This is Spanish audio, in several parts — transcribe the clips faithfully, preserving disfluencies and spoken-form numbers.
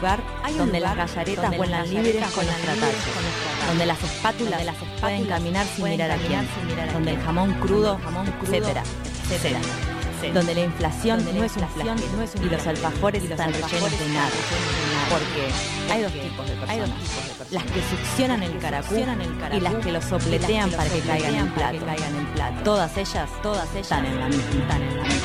lugar donde las gallaretas vuelan libres con los tratachos, donde las espátulas pueden caminar sin mirar a quién, donde el jamón crudo, etcétera, etcétera, donde la inflación no es una inflación y los alfajores están rellenos de nada, porque hay dos tipos de personas, las que succionan el caracú y las que lo sopletean para que caigan en plato. Todas ellas, todas ellas están en la misma, están en la misma.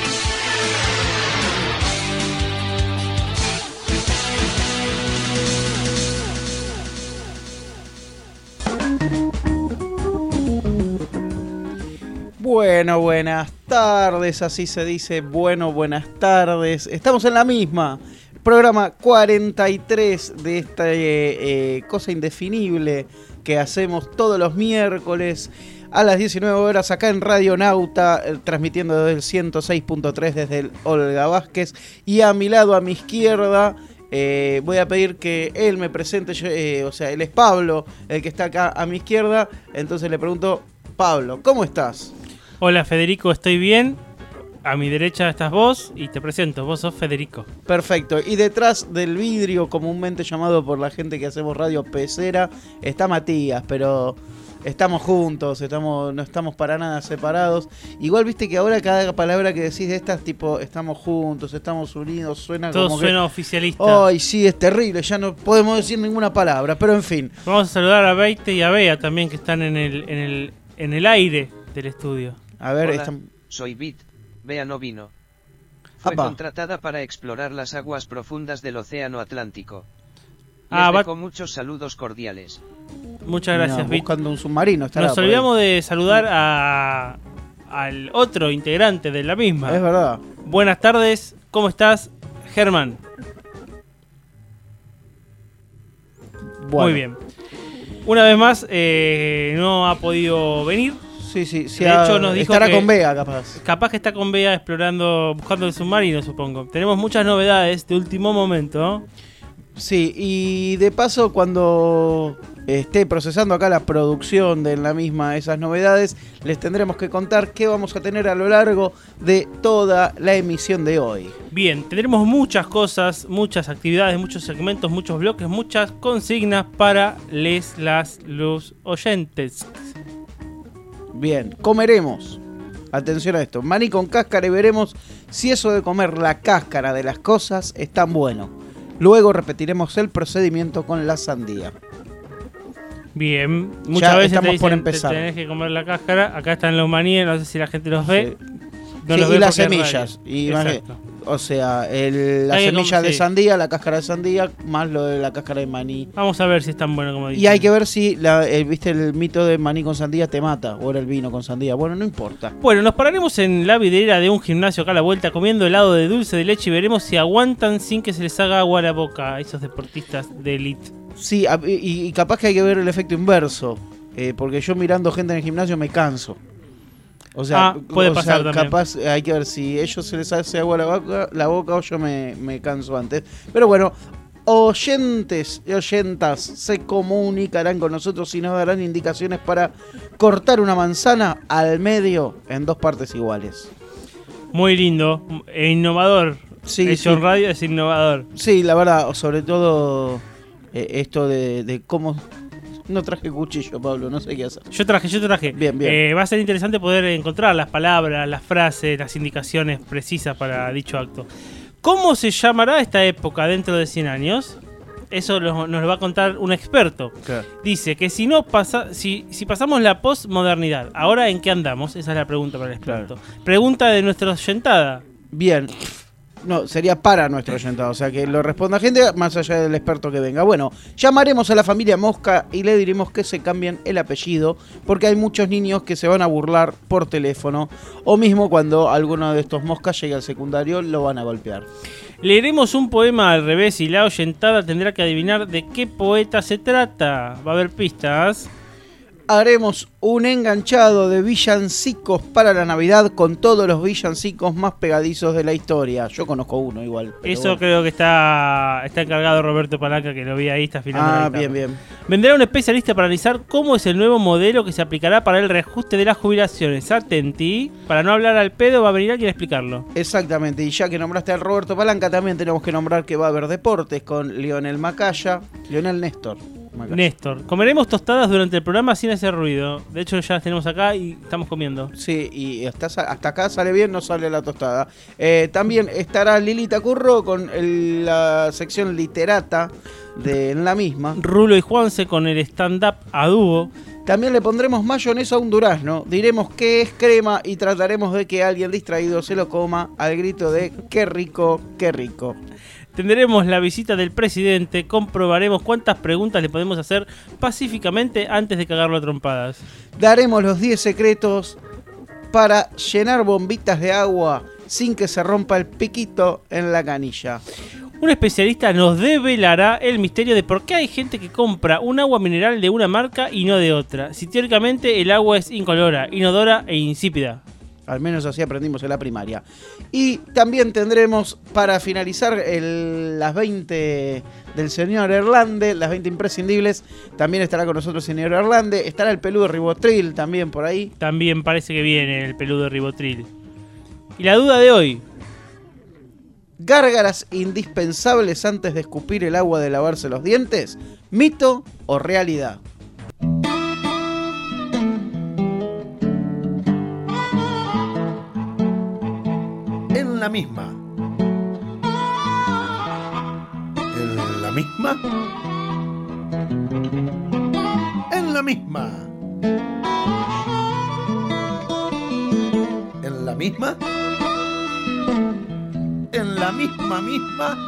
Bueno, buenas tardes, así se dice, bueno, buenas tardes. Estamos en la misma, programa cuarenta y tres de esta eh, eh, cosa indefinible que hacemos todos los miércoles a las diecinueve horas acá en Radio Nauta, eh, transmitiendo desde el ciento seis punto tres desde el Olga Vázquez. Y a mi lado, a mi izquierda, eh, voy a pedir que él me presente, yo, eh, o sea, él es Pablo, el que está acá a mi izquierda. Entonces le pregunto, Pablo, ¿cómo estás? Hola Federico, estoy bien. A mi derecha estás vos y te presento, vos sos Federico. Perfecto, y detrás del vidrio, comúnmente llamado por la gente que hacemos radio pecera, está Matías, pero estamos juntos, estamos, no estamos para nada separados. Igual viste que ahora cada palabra que decís de estas, tipo, estamos juntos, estamos unidos, suena Todo como suena que... oficialista. Ay, sí, es terrible, ya no podemos decir ninguna palabra, pero en fin. Vamos a saludar a Beite y a Bea también, que están en el, en el, en el aire del estudio. A ver, Hola, están... soy Bit, Bea no vino. Fue Apa. contratada para explorar las aguas profundas del Océano Atlántico. Les Ah, va- dejo muchos saludos cordiales. Muchas gracias, No, Bit. buscando un submarino, estará Nos por ahí. olvidamos de saludar a, al otro integrante de la misma. Es verdad. Buenas tardes, ¿cómo estás, Germán? Bueno. Muy bien. Una vez más, eh, no ha podido venir. Sí, sí, sí. De hecho, nos dijo estará que- con Vega, capaz. Capaz que está con Bea explorando, buscando el submarino, supongo. Tenemos muchas novedades de último momento, ¿no? Sí, y de paso, cuando esté procesando acá la producción de la misma esas novedades, les tendremos que contar qué vamos a tener a lo largo de toda la emisión de hoy. Bien, tendremos muchas cosas, muchas actividades, muchos segmentos, muchos bloques, muchas consignas para les, las, los oyentes. Bien, comeremos. Atención a esto, maní con cáscara y veremos si eso de comer la cáscara de las cosas es tan bueno. Luego repetiremos el procedimiento con la sandía. Bien, muchas Ya veces te estamos dicen por te empezar. tenés que comer la cáscara. Acá están los maníes, no sé si la gente los ve. Sí. No Sí, los y ve las porque es semillas. radio. Y más Exacto. que- o sea, el- la Hay que semilla com- de sí. sandía, la cáscara de sandía, más lo de la cáscara de maní. Vamos a ver si es tan bueno como dicen. Y hay que ver si, la, el, viste, el mito de maní con sandía te mata, o era el vino con sandía. Bueno, no importa. Bueno, nos pararemos en la vidriera de un gimnasio acá a la vuelta comiendo helado de dulce de leche y veremos si aguantan sin que se les haga agua a la boca a esos deportistas de élite. Sí, a- y, y capaz que hay que ver el efecto inverso, eh, porque yo mirando gente en el gimnasio me canso. O sea, Ah, puede o sea, pasar también. capaz hay que ver si ellos se les hace agua a la boca, la boca o yo me, me canso antes. Pero bueno, oyentes y oyentas se comunicarán con nosotros y nos darán indicaciones para cortar una manzana al medio en dos partes iguales. Muy lindo e innovador. Sí, Hecho sí. en radio es innovador. Sí, la verdad, sobre todo eh, esto de, de cómo... No traje cuchillo, Pablo, no sé qué hacer. Yo traje, yo traje. Bien, bien. Eh, va a ser interesante poder encontrar las palabras, las frases, las indicaciones precisas para dicho acto. ¿Cómo se llamará esta época dentro de cien años? Eso lo- nos lo va a contar un experto. Claro. Dice que si no pasa, si, si pasamos la postmodernidad, ¿ahora en qué andamos? Esa es la pregunta para el experto. Pregunta de nuestra oyentada. Bien. No, sería para nuestro oyentado, o sea que lo responda gente más allá del experto que venga. Bueno, llamaremos a la familia Mosca y le diremos que se cambien el apellido, porque hay muchos niños que se van a burlar por teléfono, o mismo cuando alguno de estos Moscas llegue al secundario lo van a golpear. Leeremos un poema al revés y la oyentada tendrá que adivinar de qué poeta se trata. ¿Va a haber pistas? haremos un enganchado de villancicos para la Navidad con todos los villancicos más pegadizos de la historia. Yo conozco uno igual. Eso bueno. creo que está, está encargado Roberto Palanca, que lo vi ahí, está afilando la Ah, guitarra. bien, bien. Vendrá un especialista para analizar cómo es el nuevo modelo que se aplicará para el reajuste de las jubilaciones. Atentí, para no hablar al pedo va a venir alguien a explicarlo. Exactamente, y ya que nombraste al Roberto Palanca, también tenemos que nombrar que va a haber deportes con Lionel Macaya, Lionel Néstor. Macaya. Néstor, comeremos tostadas durante el programa sin hacer ruido. De hecho ya las tenemos acá y estamos comiendo. Sí, y hasta, hasta acá sale bien, no sale la tostada. Eh, también estará Lilita Curro con el- la sección literata de En la misma. Rulo y Juanse con el stand-up a dúo. También le pondremos mayonesa a un durazno. Diremos que es crema y trataremos de que alguien distraído se lo coma al grito de qué rico, qué rico. Tendremos la visita del presidente, comprobaremos cuántas preguntas le podemos hacer pacíficamente antes de cagarlo a trompadas. Daremos los diez secretos para llenar bombitas de agua sin que se rompa el piquito en la canilla. Un especialista nos develará el misterio de por qué hay gente que compra un agua mineral de una marca y no de otra, si teóricamente el agua es incolora, inodora e insípida. Al menos así aprendimos en la primaria. Y también tendremos, para finalizar, el- las veinte del señor Erlande, las veinte imprescindibles. También estará con nosotros el señor Erlande. Estará el peludo Ribotril también por ahí. También parece que viene el peludo Ribotril. Y la duda de hoy, Gárgaras indispensables antes de escupir el agua de lavarse los dientes. ¿Mito o realidad? En la misma. En la misma. En la misma. En la misma. En la misma misma.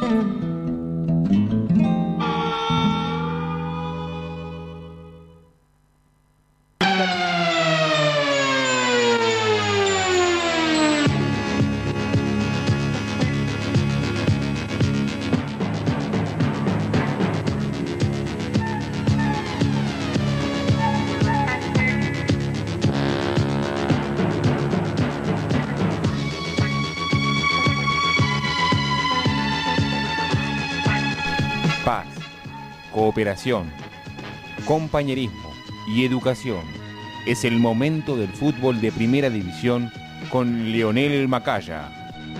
Paz, cooperación, compañerismo y educación. Es el momento del fútbol de primera división con Lionel Macaya.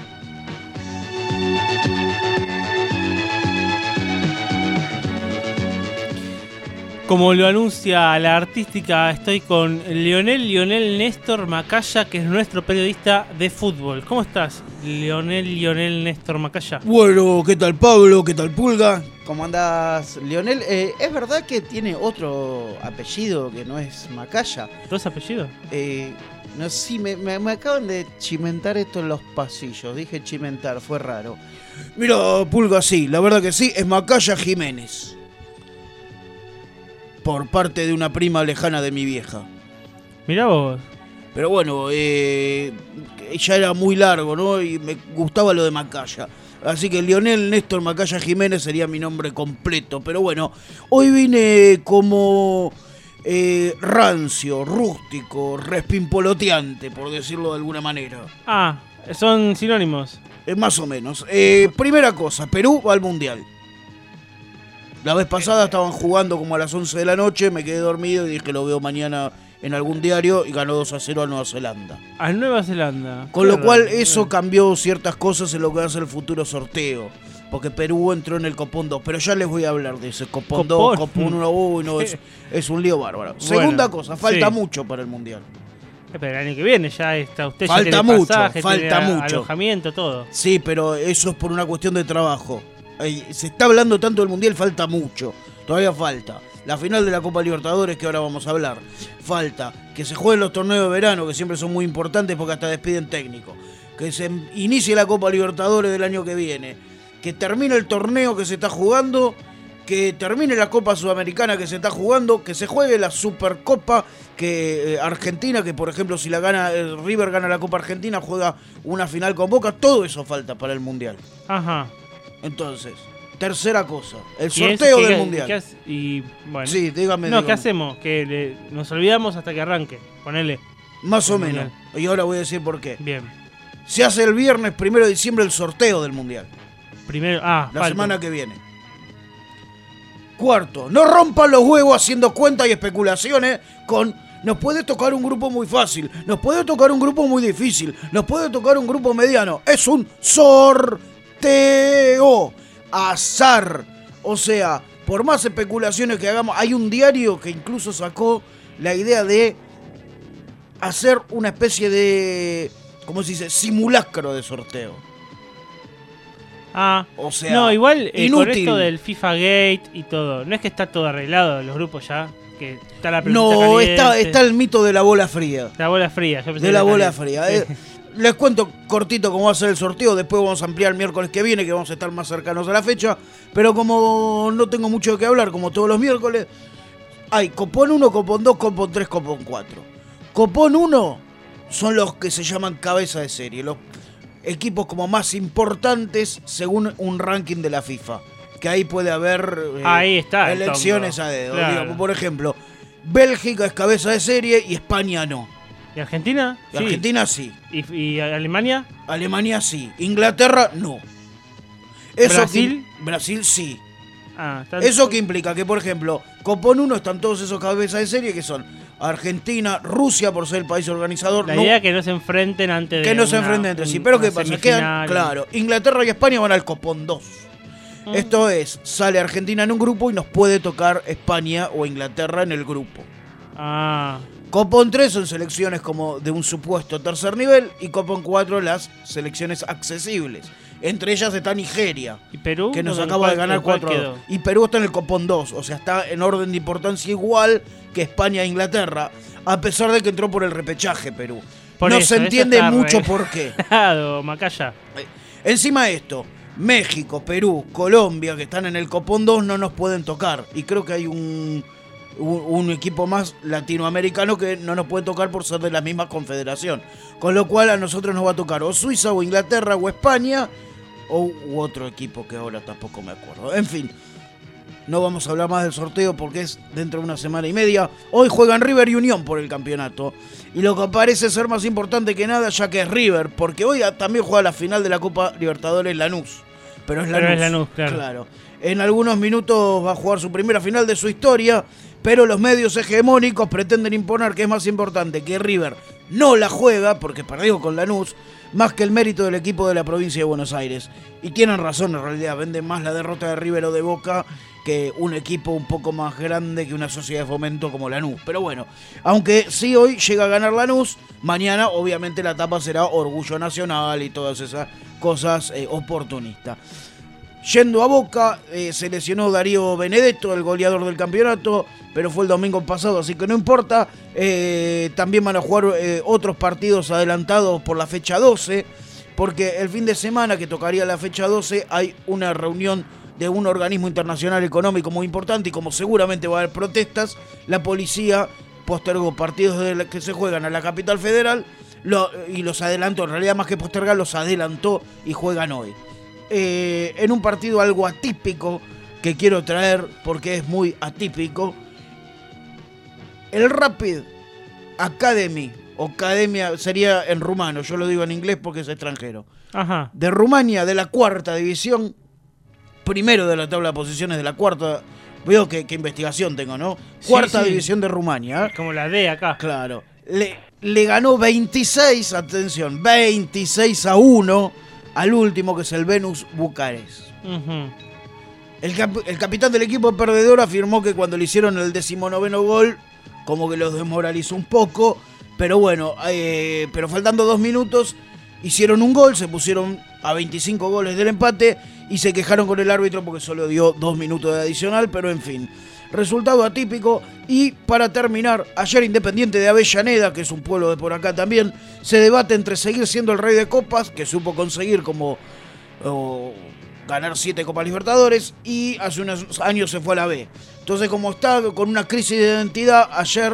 como lo anuncia la artística, estoy con Lionel, Lionel Néstor Macaya, que es nuestro periodista de fútbol. ¿Cómo estás, Lionel, Lionel Néstor Macaya? Bueno, ¿qué tal Pablo? ¿Qué tal Pulga? ¿Cómo andás, Lionel? Eh, ¿Es verdad que tiene otro apellido que no es Macaya? ¿Dos apellidos? Eh, no sé, sí, me, me, me acaban de chimentar esto en los pasillos. Dije chimentar, fue raro. Mira, Pulga, sí, la verdad que sí, es Macaya Jiménez. Por parte de una prima lejana de mi vieja. Mirá vos. Pero bueno, eh, ya era muy largo, ¿no? Y me gustaba lo de Macaya. Así que Lionel Néstor Macaya Jiménez sería mi nombre completo. Pero bueno, hoy vine como eh, rancio, rústico, respimpoloteante, por decirlo de alguna manera. Ah, son sinónimos. Eh, más o menos. Eh, primera cosa, Perú va al Mundial. La vez pasada estaban jugando como a las once de la noche, me quedé dormido y dije lo veo mañana en algún diario y ganó dos a cero a Nueva Zelanda. A Nueva Zelanda. Con lo Qué cual raro. eso cambió ciertas cosas en lo que va a ser el futuro sorteo. Porque Perú entró en el Copón dos, pero ya les voy a hablar de ese Copón dos, Copón. Copón uno, uy, no, es, es un lío bárbaro. Segunda Bueno, cosa, falta sí. mucho para el Mundial. Eh, Pero el año que viene ya está usted. ya Falta tiene mucho, pasaje, falta tiene a- mucho. alojamiento, todo. Sí, pero eso es por una cuestión de trabajo. Ay, se está hablando tanto del Mundial, falta mucho. Todavía falta. La final de la Copa Libertadores, que ahora vamos a hablar. Falta que se jueguen los torneos de verano, que siempre son muy importantes porque hasta despiden técnico. Que se inicie la Copa Libertadores del año que viene. Que termine el torneo que se está jugando. Que termine la Copa Sudamericana que se está jugando. Que se juegue la Supercopa que eh, Argentina, que por ejemplo si la gana eh, River gana la Copa Argentina, juega una final con Boca. Todo eso falta para el Mundial. Ajá. Entonces, Tercera cosa, el Y sorteo eso, del ¿qué- mundial. qué hace- y bueno. Sí, dígame. no, dígame. ¿qué hacemos? Que le- nos olvidamos hasta que arranque. Ponele. Más o El menos. mundial. Y ahora voy a decir por qué. Bien. Se hace el viernes primero de diciembre el sorteo del mundial. Primero. Ah, La falta. semana que viene. Cuarto, no rompan los huevos haciendo cuentas y especulaciones con nos puede tocar un grupo muy fácil, nos puede tocar un grupo muy difícil, nos puede tocar un grupo mediano. Es un sorteo. Azar. O sea, por más especulaciones que hagamos, hay un diario que incluso sacó la idea de hacer una especie de, ¿cómo se dice? Simulacro de sorteo. Ah, O sea, no, igual eh, con inútil. esto del FIFA Gate y todo, no es que está todo arreglado los grupos ya, que está la pelotita No, caliente, está, está el mito de la bola fría. la bola fría, yo pensé De que la era bola caliente. fría. Sí. Eh, les cuento cortito cómo va a ser el sorteo. Después vamos a ampliar el miércoles que viene, que vamos a estar más cercanos a la fecha. Pero como no tengo mucho de qué hablar, como todos los miércoles, hay copón uno, copón dos, copón tres, copón cuatro. Copón uno son los que se llaman cabeza de serie, los equipos como más importantes según un ranking de la FIFA. Que ahí puede haber eh, Ahí está el elecciones tongo. a dedo. Claro. Digamos, por ejemplo, Bélgica es cabeza de serie y España no. ¿Y Argentina? Y Sí. Argentina sí. ¿Y, y Alemania? Alemania sí. Inglaterra no. Eso ¿Brasil? que- Brasil sí. Ah, está- ¿Eso qué implica? Que, por ejemplo, Copón uno están todos esos cabezas de serie que son Argentina, Rusia por ser el país organizador. La no, idea es que no se enfrenten antes de que no se una- enfrenten entre sí. un- Pero una ¿qué pasa? Quedan, semifinal. claro, Inglaterra y España van al Copón dos. Mm. Esto es, sale Argentina en un grupo y nos puede tocar España o Inglaterra en el grupo. Ah, Copón tres son selecciones como de un supuesto tercer nivel y Copón cuatro las selecciones accesibles. Entre ellas está Nigeria, ¿y Perú? que nos ¿Con acaba de cuál- ganar con cuál cuatro a quedó? dos. Y Perú está en el Copón dos, o sea, está en orden de importancia igual que España e Inglaterra, a pesar de que entró por el repechaje Perú. Por no eso, se eso entiende está mucho re- por qué. Claro, Macaya. Encima de esto, México, Perú, Colombia, que están en el Copón dos, no nos pueden tocar. Y creo que hay un, un, un equipo más latinoamericano que no nos puede tocar por ser de la misma confederación. Con lo cual a nosotros nos va a tocar o Suiza, o Inglaterra, o España, o u otro equipo que ahora tampoco me acuerdo. En fin, no vamos a hablar más del sorteo porque es dentro de una semana y media. Hoy juegan River y Unión por el campeonato. Y lo que parece ser más importante que nada, ya que es River, porque hoy también juega la final de la Copa Libertadores Lanús. Pero es Lanús. Pero es Lanús, claro. En algunos minutos va a jugar su primera final de su historia, pero los medios hegemónicos pretenden imponer que es más importante que River no la juega, porque perdió con Lanús, más que el mérito del equipo de la provincia de Buenos Aires. Y tienen razón, en realidad, venden más la derrota de River o de Boca que un equipo un poco más grande que una sociedad de fomento como Lanús. Pero bueno, aunque sí hoy llega a ganar Lanús, mañana obviamente la etapa será Orgullo Nacional y todas esas cosas eh, oportunistas. Yendo a Boca, eh, se lesionó Darío Benedetto, el goleador del campeonato, pero fue el domingo pasado, así que no importa. Eh, también van a jugar eh, otros partidos adelantados por la fecha doce, porque el fin de semana que tocaría la fecha doce hay una reunión de un organismo internacional económico muy importante y como seguramente va a haber protestas, la policía postergó partidos de la que se juegan a la capital federal lo, y los adelantó, en realidad más que postergar los adelantó y juegan hoy. Eh, en un partido algo atípico que quiero traer porque es muy atípico, el Rapid Academy, o Academia sería en rumano, yo lo digo en inglés porque es extranjero, Ajá. de Rumania, de la cuarta división, primero de la tabla de posiciones de la cuarta, veo que, que investigación tengo, ¿no? Sí, Cuarta sí. división de Rumania, ¿eh? Como la D acá. Claro, le, le ganó veintiséis, atención, veintiséis a uno al último, que es el Venus Bucarest. Ujú. El, cap el capitán del equipo perdedor afirmó que cuando le hicieron el decimonoveno gol, como que los desmoralizó un poco, pero bueno, eh, pero faltando dos minutos, hicieron un gol, se pusieron a veinticinco goles del empate y se quejaron con el árbitro porque solo dio dos minutos de adicional, pero en fin. Resultado atípico. Y para terminar, ayer Independiente de Avellaneda, que es un pueblo de por acá también, se debate entre seguir siendo el rey de copas, que supo conseguir como oh, ganar siete Copas Libertadores, y hace unos años se fue a la B. Entonces, como está con una crisis de identidad, ayer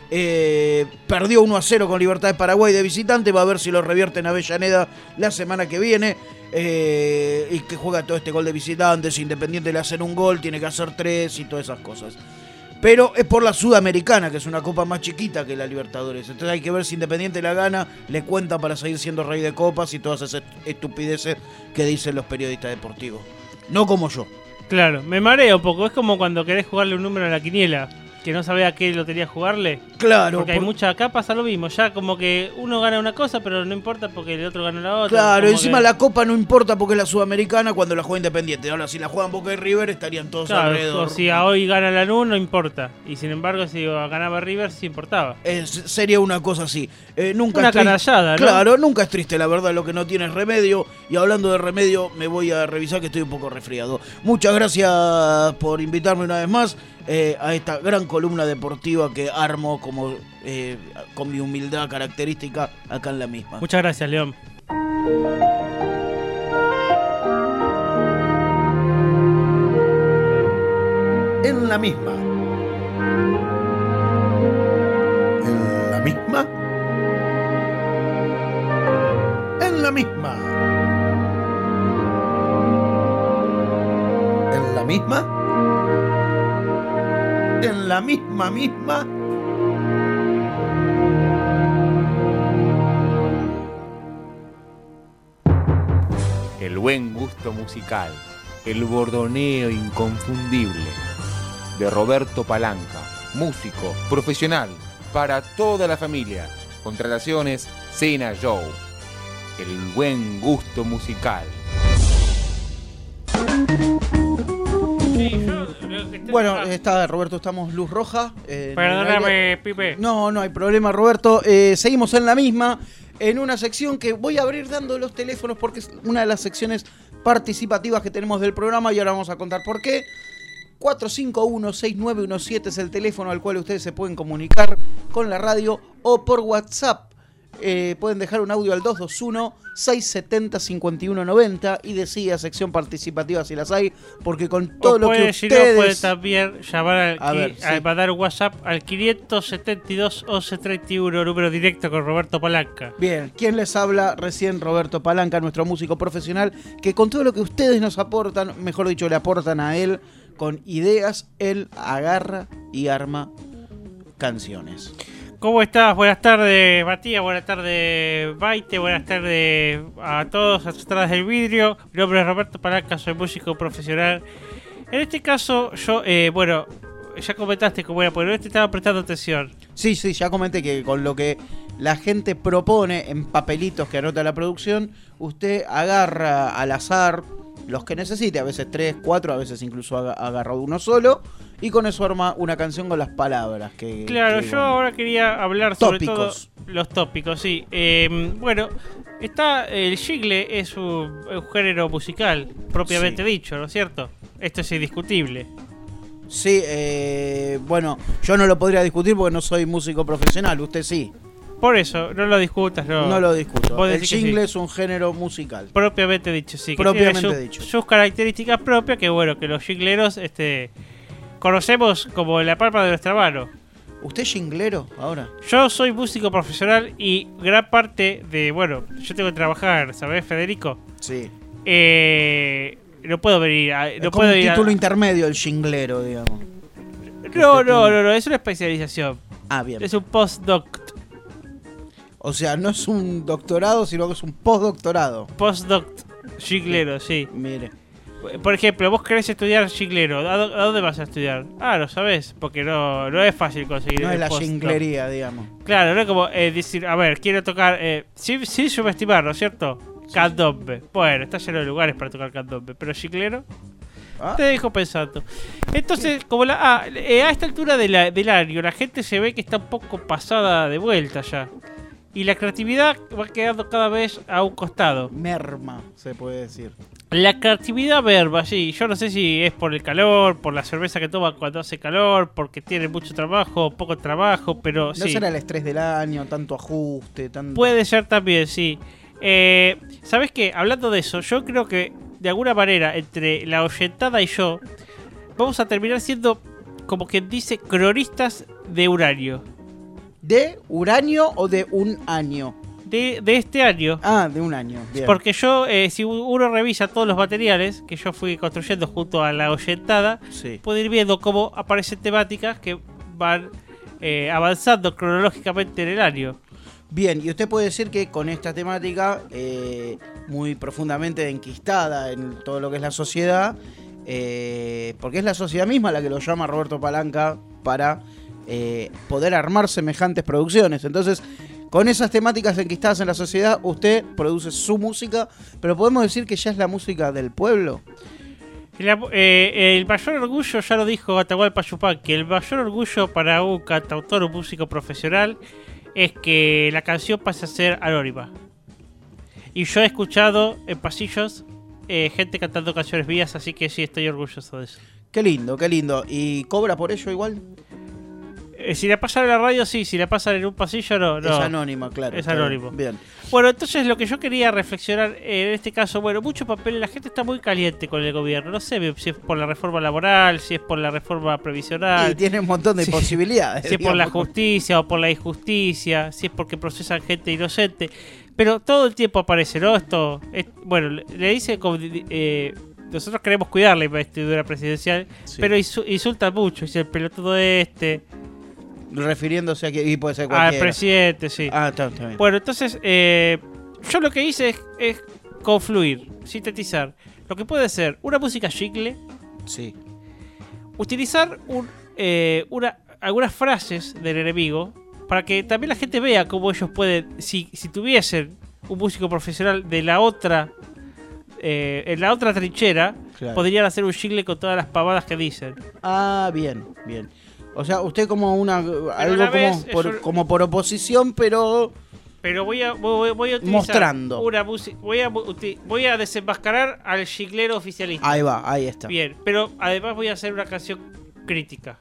Eh, perdió uno a cero con Libertad de Paraguay de visitante. Va a ver si lo revierte en Avellaneda la semana que viene. Eh, y que juega todo este gol de visitante. Si Independiente le hacen un gol, tiene que hacer tres y todas esas cosas. Pero es por la Sudamericana, que es una copa más chiquita que la Libertadores. Entonces hay que ver si Independiente la gana, le cuenta para seguir siendo rey de copas y todas esas estupideces que dicen los periodistas deportivos. No como yo. Claro, me mareo un poco. Es como cuando querés jugarle un número a la quiniela, que no sabés a qué lo tenías que jugarle. Claro. Porque hay por... mucha, acá pasa lo mismo. Ya como que uno gana una cosa, pero no importa porque el otro gana la otra. Claro, como encima que... la copa no importa porque es la Sudamericana cuando la juega Independiente. Ahora, si la juegan Boca y River, estarían todos Claro, alrededor. o si a hoy gana la Lanús, no importa. Y sin embargo, si ganaba River, sí importaba. Es, sería una cosa así. Eh, nunca Una es triste. canallada, ¿no? Claro, nunca es triste, la verdad, lo que no tiene es remedio. Y hablando de remedio, me voy a revisar que estoy un poco resfriado. Muchas gracias por invitarme una vez más eh, a esta gran columna deportiva que armo como eh, con mi humildad característica acá en la misma. Muchas gracias, León. En la misma. En la misma. En la misma. En la misma. En la misma misma. El buen gusto musical, el bordoneo inconfundible de Roberto Palanca, músico profesional para toda la familia. Contrataciones Cena Show. El buen gusto musical. Bueno, está Roberto, estamos luz roja. Eh, Perdóname, Pipe. No, no hay problema, Roberto. Eh, seguimos en la misma, en una sección que voy a abrir dando los teléfonos porque es una de las secciones participativas que tenemos del programa y ahora vamos a contar por qué. cuatro cinco uno, seis nueve uno siete es el teléfono al cual ustedes se pueden comunicar con la radio o por WhatsApp. Eh, pueden dejar un audio al dos dos uno, seis siete cero, cinco uno nueve cero y decía sección participativa si las hay, porque con todo o lo puede, que si ustedes... no, puede también llamar al, A qui- ver, sí. a mandar un WhatsApp al quinientos setenta y dos, once treinta y uno, número directo con Roberto Palanca. Bien, ¿quién les habla? Recién Roberto Palanca, nuestro músico profesional, que con todo lo que ustedes nos aportan, mejor dicho, le aportan a él con ideas, él agarra y arma canciones. ¿Cómo estás? Buenas tardes, Matías. Buenas tardes, Maite. Buenas tardes a todos atrás del vidrio. Mi nombre es Roberto Palanca, soy músico profesional. En este caso, yo, eh, bueno, ya comentaste cómo era, pero este estaba prestando atención. Sí, sí, ya comenté que con lo que la gente propone en papelitos que anota la producción, usted agarra al azar los que necesite, a veces tres, cuatro, a veces incluso aga- agarra uno solo, y con eso arma una canción con las palabras. Que, Claro, que, yo bueno, ahora quería hablar sobre tópicos. todo los tópicos, sí. Eh, bueno, está el jingle es un, un género musical propiamente Sí. dicho, ¿no es cierto? Esto es indiscutible. Sí, eh, bueno, yo no lo podría discutir porque no soy músico profesional, usted sí. Por eso, no lo discutas, no. No lo discuto. Vos El decís que jingle sí. es un género musical. Propiamente dicho, sí. Que Propiamente tiene su- dicho. sus características propias, que bueno, que los jingleros este, conocemos como la palma de nuestra mano. ¿Usted es jinglero ahora? Yo soy músico profesional y gran parte de, bueno, yo tengo que trabajar, ¿sabés, Federico? Sí. Eh, no puedo venir a, Es no como puedo un ir a- título intermedio el jinglero, digamos. No, no, no, no, es una especialización. Ah, bien. Es un postdoc. O sea, no es un doctorado, sino que es un postdoctorado. Postdoc jinglero, sí. Mire. Por ejemplo, vos querés estudiar jinglero. ¿A, dó- a dónde vas a estudiar? Ah, lo sabés, porque no, no es fácil conseguir No el es la postdoc. jinglería, digamos. Claro, no es como eh, decir, a ver, quiero tocar, eh, sin, sin subestimar, ¿no es cierto? Candombe. Bueno, está lleno de lugares para tocar candombe, pero jinglero Ah, te dejo pensando. Entonces, como la, ah, eh, a esta altura de la- del año, la gente se ve que está un poco pasada de vuelta ya. Y la creatividad va quedando cada vez a un costado. merma, se puede decir. La creatividad verba, sí. Yo no sé si es por el calor, por la cerveza que toma cuando hace calor, porque tiene mucho trabajo, poco trabajo, pero No sí. será el estrés del año, tanto ajuste, tanto... Puede ser también, sí. Eh, ¿Sabes qué? Hablando de eso, yo creo que de alguna manera entre la oyentada y yo vamos a terminar siendo, como quien dice, cronistas de uranio. ¿De uranio o de un año? De, de este año. Ah, de un año. Bien. Porque yo, eh, si uno revisa todos los materiales que yo fui construyendo junto a la oyentada, Sí. puede ir viendo cómo aparecen temáticas que van eh, avanzando cronológicamente en el año. Bien, y usted puede decir que con esta temática, eh, muy profundamente enquistada en todo lo que es la sociedad, eh, porque es la sociedad misma la que lo llama Roberto Palanca para eh, poder armar semejantes producciones. Entonces, con esas temáticas enquistadas en la sociedad, usted produce su música, pero podemos decir que ya es la música del pueblo. La- eh, el mayor orgullo, ya lo dijo Atahualpa Yupanqui, el mayor orgullo para un cantautor o músico profesional es que la canción pase a ser anónima. Y yo he escuchado en pasillos eh, gente cantando canciones mías, así que sí, estoy orgulloso de eso. Qué lindo, qué lindo. ¿Y cobra por ello igual? Eh, si la pasan en la radio, sí, si la pasan en un pasillo, no. no. Es anónima, claro. Es está bien. anónimo. Bien. Bueno, entonces lo que yo quería reflexionar eh, en este caso, bueno, mucho papel, la gente está muy caliente con el gobierno, no sé si es por la reforma laboral, si es por la reforma previsional, Y tiene un montón de Sí. posibilidades. si es por la digamos. justicia o por la injusticia, si es porque procesan gente inocente, pero todo el tiempo aparece, ¿no? Esto, es- bueno, le, le dice como, eh, nosotros queremos cuidar la investidura presidencial, Sí. pero insu- insultan mucho, dice el pelotudo este, Refiriéndose a que. Y puede ser al cualquiera. presidente, sí. Ah, está, está bien. Bueno, entonces, eh, yo lo que hice es, es confluir, sintetizar lo que puede ser una música chicle, Sí. utilizar un, eh, una, algunas frases del enemigo para que también la gente vea cómo ellos pueden, si, si tuviesen un músico profesional de la otra, eh, en la otra trinchera, Claro. podrían hacer un chicle con todas las pavadas que dicen. Ah, bien, bien. O sea, usted como una. Algo la como, vez por, es un- como por oposición, pero. Pero voy a, voy, voy a utilizar Mostrando. una música, voy a, uti- voy a desenmascarar al chiclero oficialista. Ahí va, ahí está. Bien, pero además voy a hacer una canción crítica.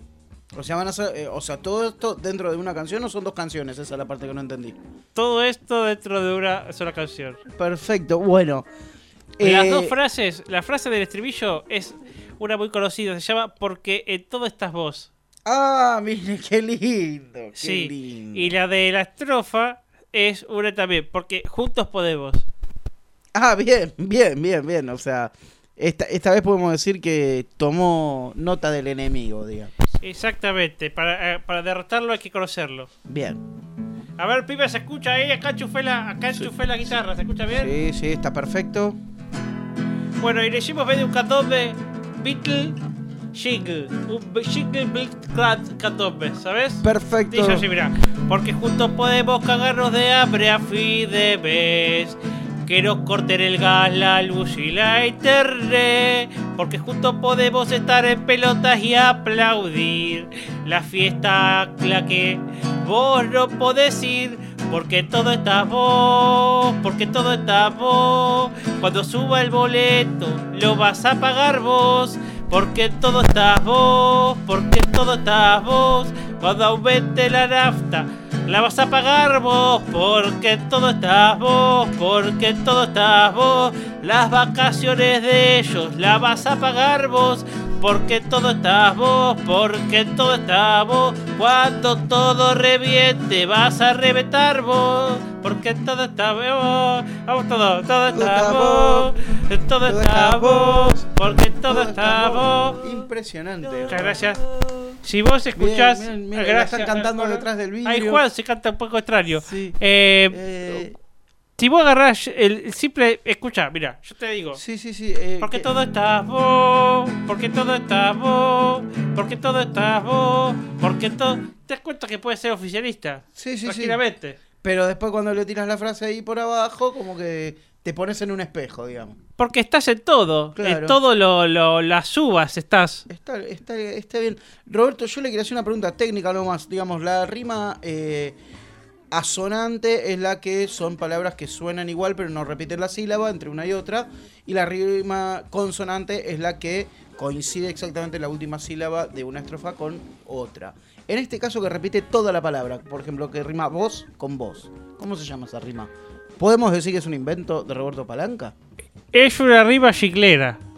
O sea, van a hacer, eh, o sea, todo esto dentro de una canción o son dos canciones, esa es la parte que no entendí. Todo esto dentro de una sola canción. Perfecto, bueno. Las eh, dos frases, la frase del estribillo es una muy conocida, se llama Porque en todo estás vos. Ah, mire, qué lindo, qué Sí, lindo. y la de la estrofa es una también, porque juntos podemos. Ah, bien, bien, bien, bien. O sea, esta, esta vez podemos decir que tomó nota del enemigo, digamos. Exactamente, para, eh, para derrotarlo hay que conocerlo. Bien. A ver, pibe, ¿se escucha ahí? Acá enchufé la, acá enchufé la guitarra, ¿se escucha bien? Sí, sí, está perfecto. Bueno, y le hicimos medio un candombe Beatle Jingle. Un be- Jingle Beat clat- Candombe, ¿sabes? Perfecto. Dice así, mira. Porque juntos podemos cagarnos de hambre a fin de mes. Que nos corten el gas, la luz y la internet. Porque juntos podemos estar en pelotas y aplaudir la fiesta la que vos no podés ir. Porque todo está vos, porque todo está vos. Cuando suba el boleto lo vas a pagar vos. Porque todo está vos, porque todo está vos. Cuando aumente la nafta la vas a pagar vos. Porque todo está vos, porque todo está vos. Las vacaciones de ellos la vas a pagar vos. Porque todo está vos, porque todo está vos. Cuando todo reviente vas a reventar vos. Porque todo está vos. Vamos todo, todo está vos. Todo está vos. Porque todo está vos. Impresionante. Muchas gracias. Si vos escuchás, Bien, bien, mira, la gracias. están cantando detrás del vidrio. Ahí Juan se canta un poco extraño. Sí. Eh, Eh, si vos agarrás el simple, escucha, mira, yo te digo. sí, sí, sí. eh, Porque que- todo está vos, porque todo está vos, porque todo está vos, porque todo. ¿Te das cuenta que puede ser oficialista? Sí, sí, sí. Tranquilamente. Pero después cuando le tiras la frase ahí por abajo, como que te pones en un espejo, digamos. Porque estás en todo, Claro. en todo lo, lo, las uvas estás. Está, está, está bien. Roberto, yo le quería hacer una pregunta técnica nomás. Digamos, la rima eh, asonante es la que son palabras que suenan igual pero no repiten la sílaba entre una y otra. Y la rima consonante es la que coincide exactamente la última sílaba de una estrofa con otra. En este caso que repite toda la palabra, por ejemplo, que rima voz con voz. ¿Cómo se llama esa rima? ¿Podemos decir que es un invento de Roberto Palanca? Es una rima chiclera.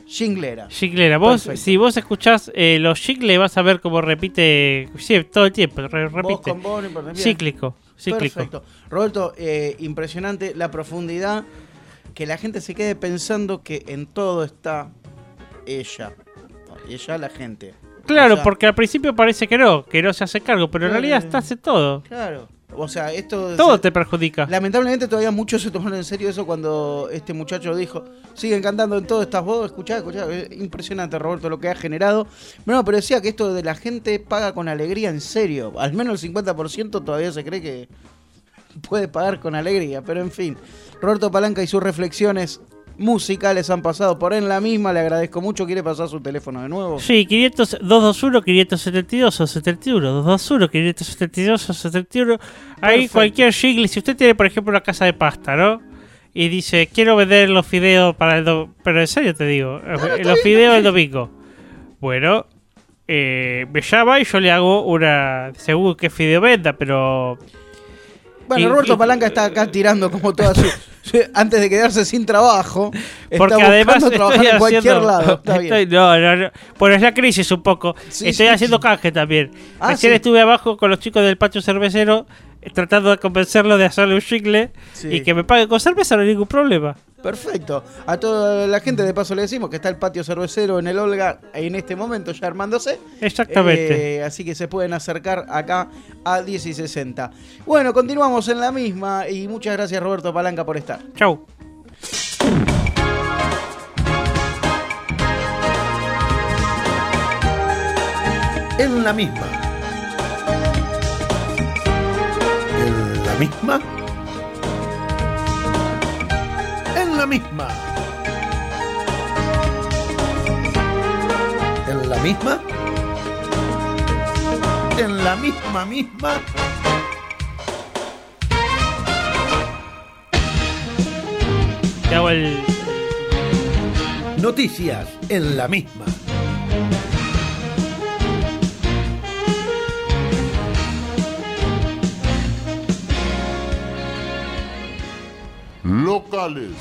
Jinglera. Jinglera. Vos, Perfecto. si vos escuchás eh, los jingles, vas a ver cómo repite sí, todo el tiempo. Re, Voz repite. con voz, no importa. Bien. Cíclico. Cíclico. Perfecto. Roberto, eh, impresionante la profundidad. Que la gente se quede pensando que en todo está ella. Ella, la gente. Claro, O sea, porque al principio parece que no, que no se hace cargo, pero en Eh, realidad está hace todo. Claro. O sea, esto... Todo se- te perjudica. Lamentablemente todavía muchos se tomaron en serio eso cuando este muchacho dijo, siguen cantando en todo, estás vos, escuchá, escuchá. Es impresionante, Roberto, lo que ha generado. No, pero decía que esto de la gente paga con alegría en serio. Al menos el cincuenta por ciento todavía se cree que puede pagar con alegría, pero en fin. Roberto Palanca y sus reflexiones musicales han pasado por En la Misma. Le agradezco mucho. ¿Quiere pasar su teléfono de nuevo? Sí, quinientos, doscientos veintiuno, quinientos setenta y dos, setenta y uno, doscientos veintiuno, quinientos setenta y dos, setenta y uno. Ahí Perfecto. cualquier jingle, si usted tiene por ejemplo una casa de pasta, ¿no? Y dice, quiero vender los fideos para el domingo. Pero en serio te digo, los fideos del domingo. Bueno, eh, me llama y yo le hago una, según qué fideo venda, pero... Bueno, Y- Roberto y- Palanca está acá tirando como toda su... Antes de quedarse sin trabajo, está Porque buscando además trabajar estoy en cualquier haciendo, lado. Está bien. estoy- no, no, no. Bueno, es la crisis un poco. Sí, estoy sí, haciendo sí. canje también. Ah, Recién sí. estuve abajo con los chicos del patio cervecero eh, tratando de convencerlos de hacerle un chicle Sí. y que me paguen con cerveza, no hay ningún problema. Perfecto. A toda la gente de paso le decimos que está el patio cervecero en el Olga en este momento ya armándose. Exactamente. Eh, así que se pueden acercar acá a diez y sesenta. Bueno, continuamos en la misma y muchas gracias Roberto Palanca por estar. Chau. En la misma. En la misma. En la misma. En la misma. En la misma misma. Te hago el... Noticias en la misma. Locales.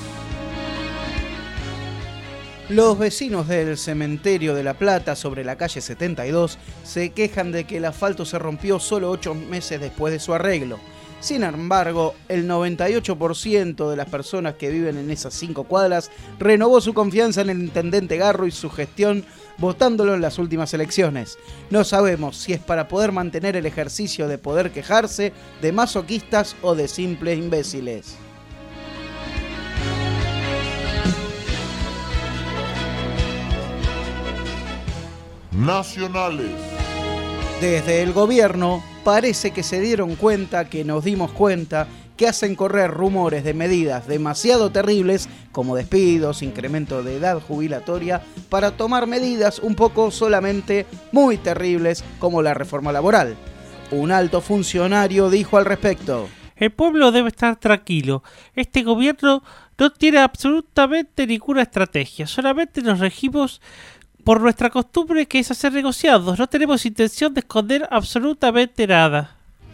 Los vecinos del cementerio de La Plata sobre la calle setenta y dos se quejan de que el asfalto se rompió solo ocho meses después de su arreglo. Sin embargo, el noventa y ocho por ciento de las personas que viven en esas cinco cuadras renovó su confianza en el intendente Garro y su gestión votándolo en las últimas elecciones. No sabemos si es para poder mantener el ejercicio de poder quejarse de masoquistas o de simples imbéciles. Nacionales. Desde el gobierno parece que se dieron cuenta que nos dimos cuenta que hacen correr rumores de medidas demasiado terribles como despidos, incremento de edad jubilatoria, para tomar medidas un poco solamente muy terribles como la reforma laboral. Un alto funcionario dijo al respecto. El pueblo debe estar tranquilo. Este gobierno no tiene absolutamente ninguna estrategia. Solamente nos regimos por nuestra costumbre, que es hacer negociados. No tenemos intención de esconder absolutamente nada.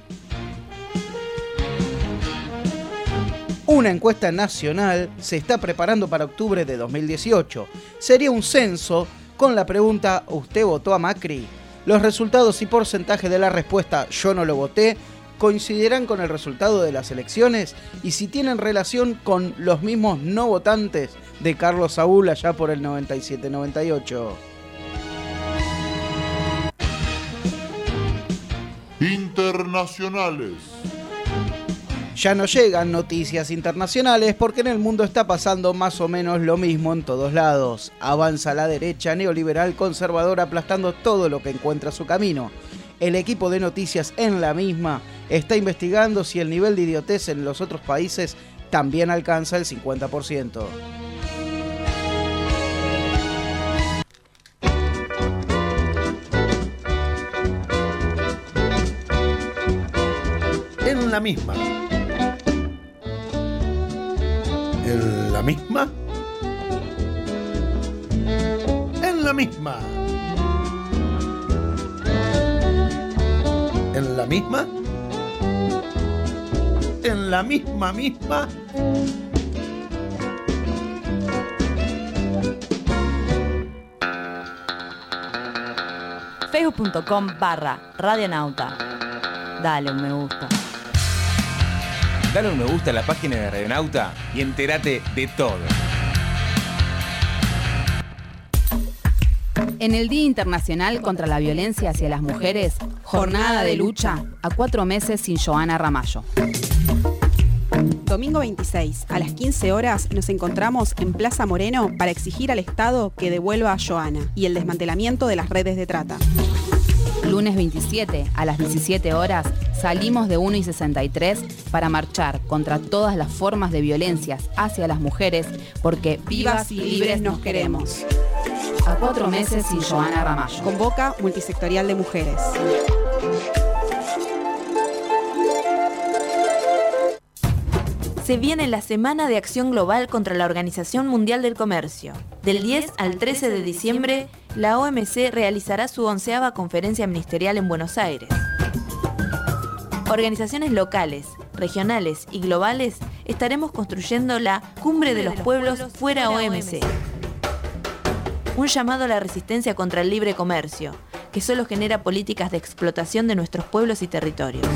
Una encuesta nacional se está preparando para octubre de dos mil dieciocho. Sería un censo con la pregunta ¿usted votó a Macri? Los resultados y porcentaje de la respuesta yo no lo voté coincidirán con el resultado de las elecciones y si tienen relación con los mismos no votantes de Carlos Saúl allá por el noventa y siete noventa y ocho. Internacionales. Ya no llegan noticias internacionales porque en el mundo está pasando más o menos lo mismo en todos lados. Avanza la derecha neoliberal conservadora aplastando todo lo que encuentra a su camino. El equipo de noticias En la Misma está investigando si el nivel de idiotez en los otros países también alcanza el cincuenta por ciento. En la misma. En la misma. En la misma. En la misma. En la misma misma. facebook.com barra radionauta. Dale un me gusta. Dale un me gusta a la página de Radionauta y entérate de todo. En el Día Internacional contra la Violencia hacia las Mujeres, jornada de lucha a cuatro meses sin Joana Ramallo. Domingo veintiséis, a las quince horas, nos encontramos en Plaza Moreno para exigir al Estado que devuelva a Joana y el desmantelamiento de las redes de trata. Lunes veintisiete, a las diecisiete horas, salimos de uno y sesenta y tres para marchar contra todas las formas de violencias hacia las mujeres, porque Vivas y libres nos queremos. A cuatro meses sin Joana Ramallo. Convoca Multisectorial de Mujeres. Se viene la Semana de Acción Global contra la Organización Mundial del Comercio. Del diez al trece de diciembre, la O M C realizará su onceava conferencia ministerial en Buenos Aires. Organizaciones locales, regionales y globales estaremos construyendo la Cumbre de los Pueblos Fuera O M C. Un llamado a la resistencia contra el libre comercio, que solo genera políticas de explotación de nuestros pueblos y territorios.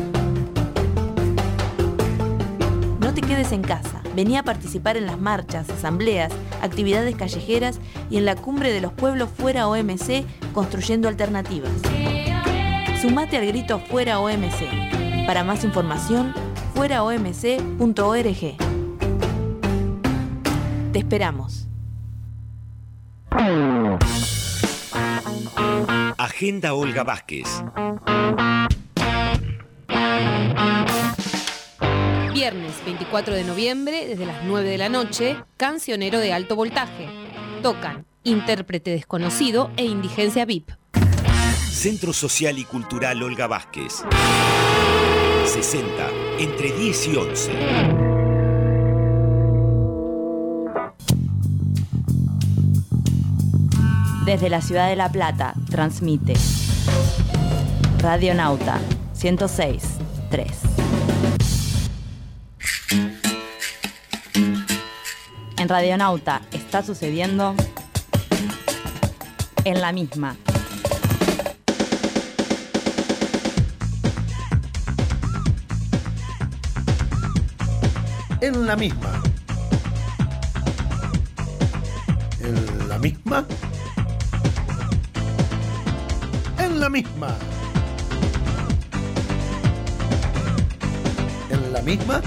No te quedes en casa, vení a participar en las marchas, asambleas, actividades callejeras y en la Cumbre de los Pueblos Fuera O M C, construyendo alternativas. Sumate al grito Fuera O M C. Para más información, fuera o m c punto org. Te esperamos. Agenda Olga Vázquez. Viernes veinticuatro de noviembre, desde las nueve de la noche, Cancionero de Alto Voltaje. Tocan Intérprete Desconocido e Indigencia V I P. Centro Social y Cultural Olga Vázquez. sesenta, entre diez y once. Desde la ciudad de La Plata, transmite Radionauta ciento seis punto tres. En Radionauta está sucediendo En la Misma. En la misma. En la misma. En la misma. En la misma.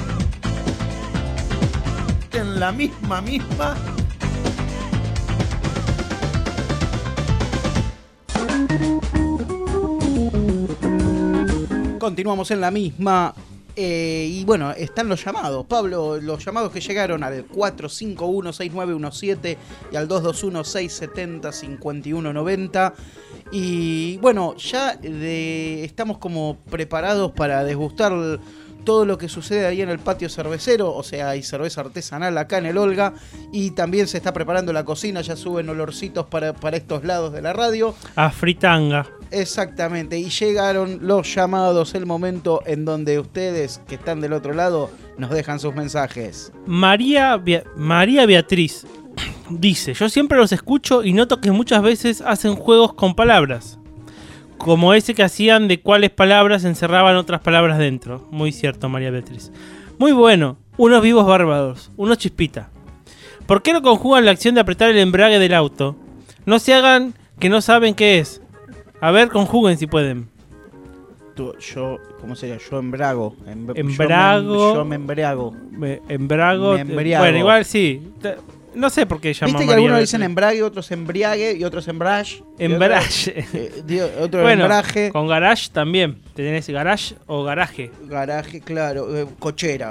En la misma misma. Continuamos en la misma. Eh, y bueno, están los llamados. Pablo, los llamados que llegaron al cuatro cinco uno seis nueve uno siete y al dos dos uno seis siete cero cinco uno nueve cero. Y bueno, ya de, estamos como preparados para degustar todo lo que sucede ahí en el patio cervecero. O sea, hay cerveza artesanal acá en el Olga. Y también se está preparando la cocina. Ya suben olorcitos para, para estos lados de la radio. A fritanga. Exactamente, y llegaron los llamados, el momento en donde ustedes que están del otro lado nos dejan sus mensajes. María, Bea- María Beatriz dice: yo siempre los escucho y noto que muchas veces hacen juegos con palabras, como ese que hacían de cuáles palabras encerraban otras palabras dentro. Muy cierto, María Beatriz. Muy bueno, unos vivos bárbaros, unos chispita. ¿Por qué no conjugan la acción de apretar el embrague del auto? No se hagan que no saben qué es. A ver, conjuguen si pueden. Tú, yo, ¿cómo sería? Yo embrago. Em, Embrago. Yo me, yo me embriago. Me, embrago. Me embriago. Bueno, igual sí. No sé por qué llaman Viste que María algunos Beatriz. dicen embrague, otros embriague y otros embrague. Embrague. Eh, digo, otro Bueno, embrague. con garage también. Tenés garage o garaje. Garaje, claro. Eh, cochera.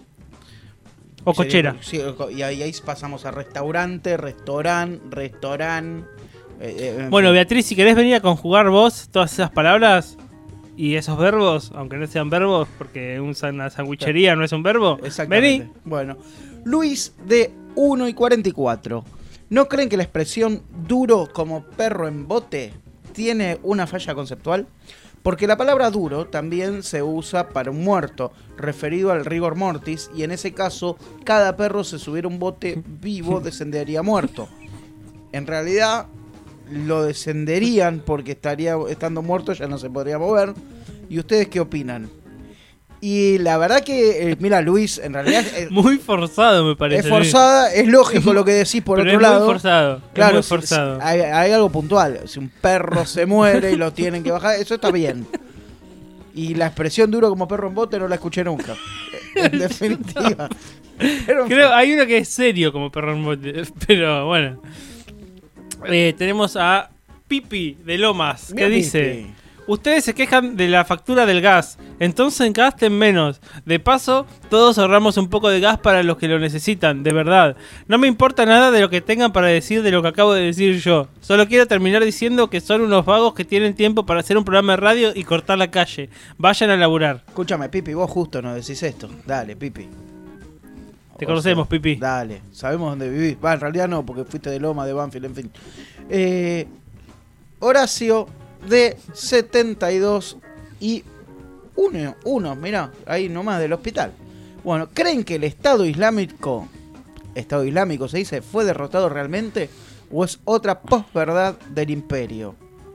O cochera. Sí, y ahí, ahí pasamos a restaurante, restaurante, restaurante. Eh, eh, Bueno, Beatriz, si querés venir a conjugar vos todas esas palabras y esos verbos, aunque no sean verbos, porque una sandwichería no es un verbo, exactamente. vení. Bueno, Luis de uno y cuarenta y cuatro. ¿No creen que la expresión duro como perro en bote tiene una falla conceptual? Porque la palabra duro también se usa para un muerto, referido al rigor mortis, y en ese caso, cada perro si subiera un bote vivo descendería muerto. En realidad, lo descenderían porque estaría estando muerto, ya no se podría mover. ¿Y ustedes qué opinan? Y la verdad que, eh, mira, Luis, en realidad... Eh, muy forzado me parece. Es forzada, es lógico lo que decís por Pero otro es lado. Muy forzado, claro, es muy forzado. Si, si hay, hay algo puntual. Si un perro se muere y lo tienen que bajar, eso está bien. Y la expresión duro como perro en bote no la escuché nunca. En definitiva. Pero, Creo, hay uno que es serio como perro en bote, pero bueno. Eh, tenemos a Pipi de Lomas, que dice... Pipi. Ustedes se quejan de la factura del gas, entonces gasten menos. De paso, todos ahorramos un poco de gas para los que lo necesitan, de verdad. No me importa nada de lo que tengan para decir de lo que acabo de decir yo. Solo quiero terminar diciendo que son unos vagos que tienen tiempo para hacer un programa de radio y cortar la calle. Vayan a laburar. Escúchame, Pipi, vos justo nos decís esto. Dale, Pipi. Te o conocemos, sea, Pipi. Dale, sabemos dónde vivís. Va, en realidad no, porque fuiste de Loma, de Banfield, en fin. Eh, Horacio... de setenta y dos y uno, uno, mirá, ahí nomás del hospital. Bueno, ¿creen que el Estado Islámico, Estado Islámico se dice, fue derrotado realmente o es otra posverdad del imperio?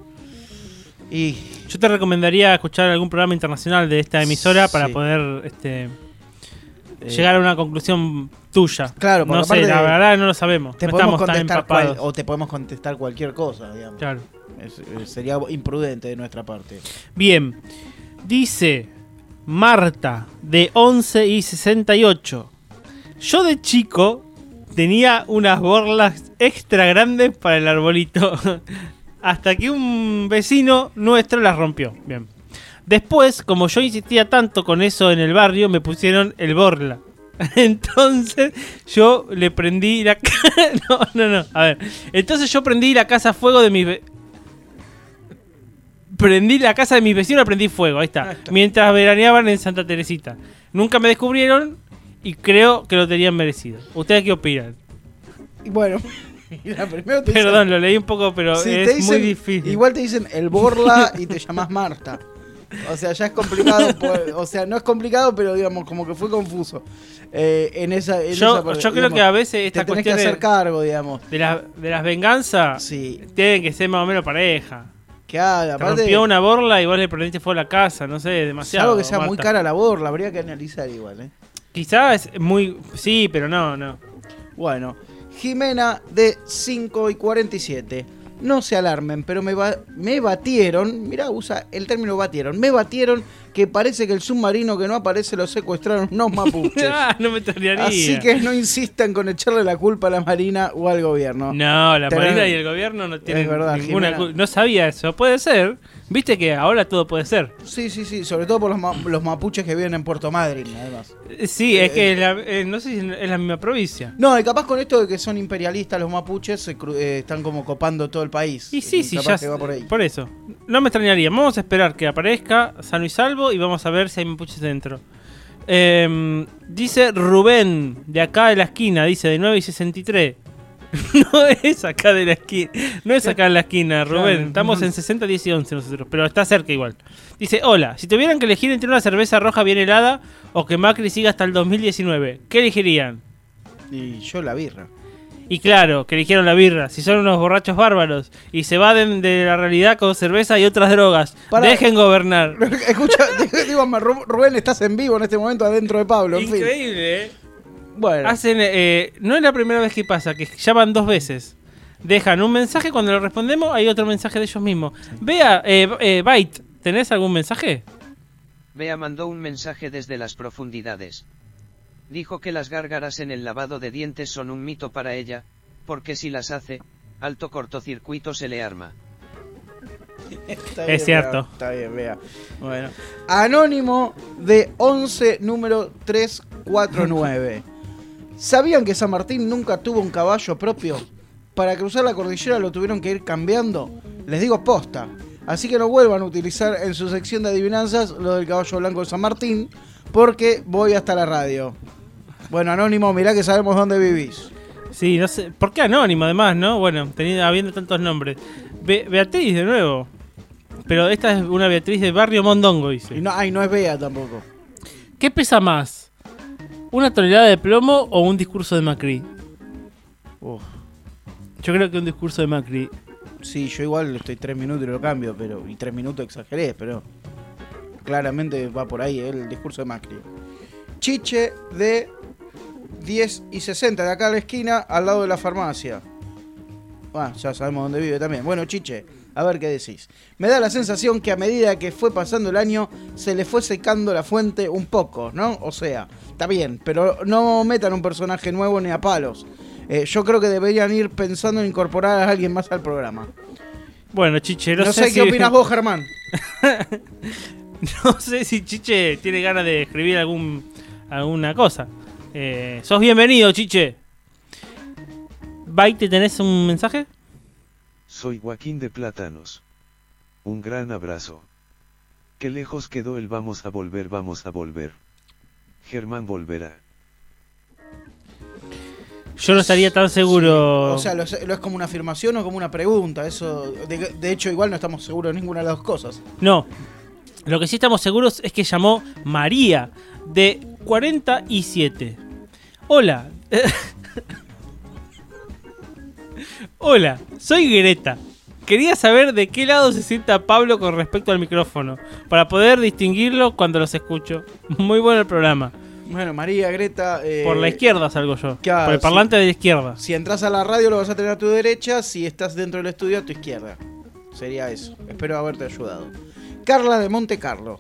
Y yo te recomendaría escuchar algún programa internacional de esta emisora para sí. poder este, eh, llegar a una conclusión tuya. Claro, no sé, la verdad no lo sabemos. Te no podemos estamos tan contestar cual, empapados. o te podemos contestar cualquier cosa, digamos. Claro. Es, es, sería imprudente de nuestra parte. Bien, dice Marta de once y sesenta y ocho. Yo de chico tenía unas borlas extra grandes para el arbolito. Hasta que un vecino nuestro las rompió. Bien. Después, como yo insistía tanto con eso en el barrio, me pusieron el borla. Entonces yo le prendí la no, no, no, a ver. Entonces yo prendí la casa a fuego de mis ve... Prendí la casa de mis vecinos, la prendí fuego, ahí está. Mientras veraneaban en Santa Teresita. Nunca me descubrieron y creo que lo tenían merecido. ¿Ustedes qué opinan? Bueno, la primero te Perdón, dicen, lo leí un poco, pero sí, es te dicen, muy difícil. Igual te dicen el borla y te llamas Marta. O sea, ya es complicado. Por, o sea, no es complicado, pero digamos, como que fue confuso. Eh, en esa, en yo, esa parte, yo creo digamos, que a veces esta te tenés cuestión que hacer de, cargo, digamos. De, la, de las venganzas sí. tienen que ser más o menos pareja. Que haga, te aparte, rompió una borla y vos le prendiste fuego a la casa, no sé, demasiado. Algo que sea Marta. muy cara la borla, habría que analizar igual, ¿eh? Quizás es muy... Sí, pero no, no. Bueno, Jimena de cinco y cuarenta y siete. No se alarmen, pero me, ba me batieron, mirá, usa el término batieron, me batieron que parece que el submarino que no aparece lo secuestraron unos mapuches. Ah, no me extrañaría. Así que no insistan con echarle la culpa a la Marina o al gobierno. No, la Tenés... Marina y el gobierno no tienen verdad, ninguna culpa. No sabía eso, puede ser. Viste que ahora todo puede ser. Sí, sí, sí, sobre todo por los, ma los mapuches que viven en Puerto Madryn, además. Sí, eh, es que la, eh, no sé si es la misma provincia. No, y capaz con esto de que son imperialistas los mapuches, se eh, están como copando todo el país. Y sí, y sí, capaz ya. que va por, ahí. Por eso. No me extrañaría. Vamos a esperar que aparezca sano y salvo y vamos a ver si hay mapuches dentro. Eh, dice Rubén, de acá de la esquina, dice de nueve y sesenta y tres. No es acá de la esquina, no es acá en la esquina, Rubén. Claro. Estamos en sesenta, diez y once nosotros, pero está cerca igual. Dice, hola, si tuvieran que elegir entre una cerveza roja bien helada o que Macri siga hasta el dos mil diecinueve, ¿qué elegirían? Y yo la birra. Y claro, que eligieron la birra, si son unos borrachos bárbaros y se evaden de la realidad con cerveza y otras drogas. Para... Dejen gobernar. Escucha, digo, Rubén, estás en vivo en este momento adentro de Pablo. En Increíble, fin. ¿eh? Bueno. Hacen, eh, no es la primera vez que pasa, que llaman dos veces. Dejan un mensaje, cuando lo respondemos hay otro mensaje de ellos mismos. Sí. Vea, eh, eh, Byte, ¿tenés algún mensaje? Bea mandó un mensaje desde las profundidades. Dijo que las gárgaras en el lavado de dientes son un mito para ella, porque si las hace, alto cortocircuito se le arma. Está es bien, cierto. Bea, está bien, vea. Bueno. Anónimo de once, número trescientos cuarenta y nueve. ¿Sabían que San Martín nunca tuvo un caballo propio? Para cruzar la cordillera lo tuvieron que ir cambiando. Les digo posta. Así que no vuelvan a utilizar en su sección de adivinanzas lo del caballo blanco de San Martín, porque voy hasta la radio. Bueno, Anónimo, mirá que sabemos dónde vivís. Sí, no sé. ¿Por qué Anónimo además, no? Bueno, teniendo, habiendo tantos nombres. Be Beatriz de nuevo. Pero esta es una Beatriz de Barrio Mondongo, dice. Y no, ay, no es Bea tampoco. ¿Qué pesa más? ¿Una tonelada de plomo o un discurso de Macri? Uf. Yo creo que un discurso de Macri. Sí, yo igual estoy tres minutos y lo cambio, pero y tres minutos exageré, pero claramente va por ahí el discurso de Macri. Chiche de diez y sesenta, de acá a la esquina, al lado de la farmacia. Ah, ya sabemos dónde vive también. Bueno, Chiche, a ver qué decís. Me da la sensación que a medida que fue pasando el año, se le fue secando la fuente un poco, ¿no? O sea, está bien, pero no metan un personaje nuevo ni a palos. Eh, yo creo que deberían ir pensando en incorporar a alguien más al programa. Bueno, Chiche, no, no sé, sé si... qué opinas vos, Germán. No sé si Chiche tiene ganas de escribir algún alguna cosa. Eh, sos bienvenido, Chiche. Baite, ¿tenés un mensaje? Soy Joaquín de Plátanos. Un gran abrazo. Qué lejos quedó el vamos a volver, vamos a volver. Germán volverá. Yo no estaría tan seguro. Sí. O sea, ¿lo es, ¿lo es como una afirmación o como una pregunta? Eso, de, de hecho, igual no estamos seguros de ninguna de las dos cosas. No. Lo que sí estamos seguros es que llamó María, de cuarenta y siete. Hola. Hola, soy Greta. Quería saber de qué lado se sienta Pablo con respecto al micrófono, para poder distinguirlo cuando los escucho. Muy bueno el programa. Bueno, María, Greta... Eh, por la izquierda salgo yo, claro, por el parlante si, de la izquierda. Si entras a la radio lo vas a tener a tu derecha, si estás dentro del estudio a tu izquierda. Sería eso. Espero haberte ayudado. Carla de Monte Carlo.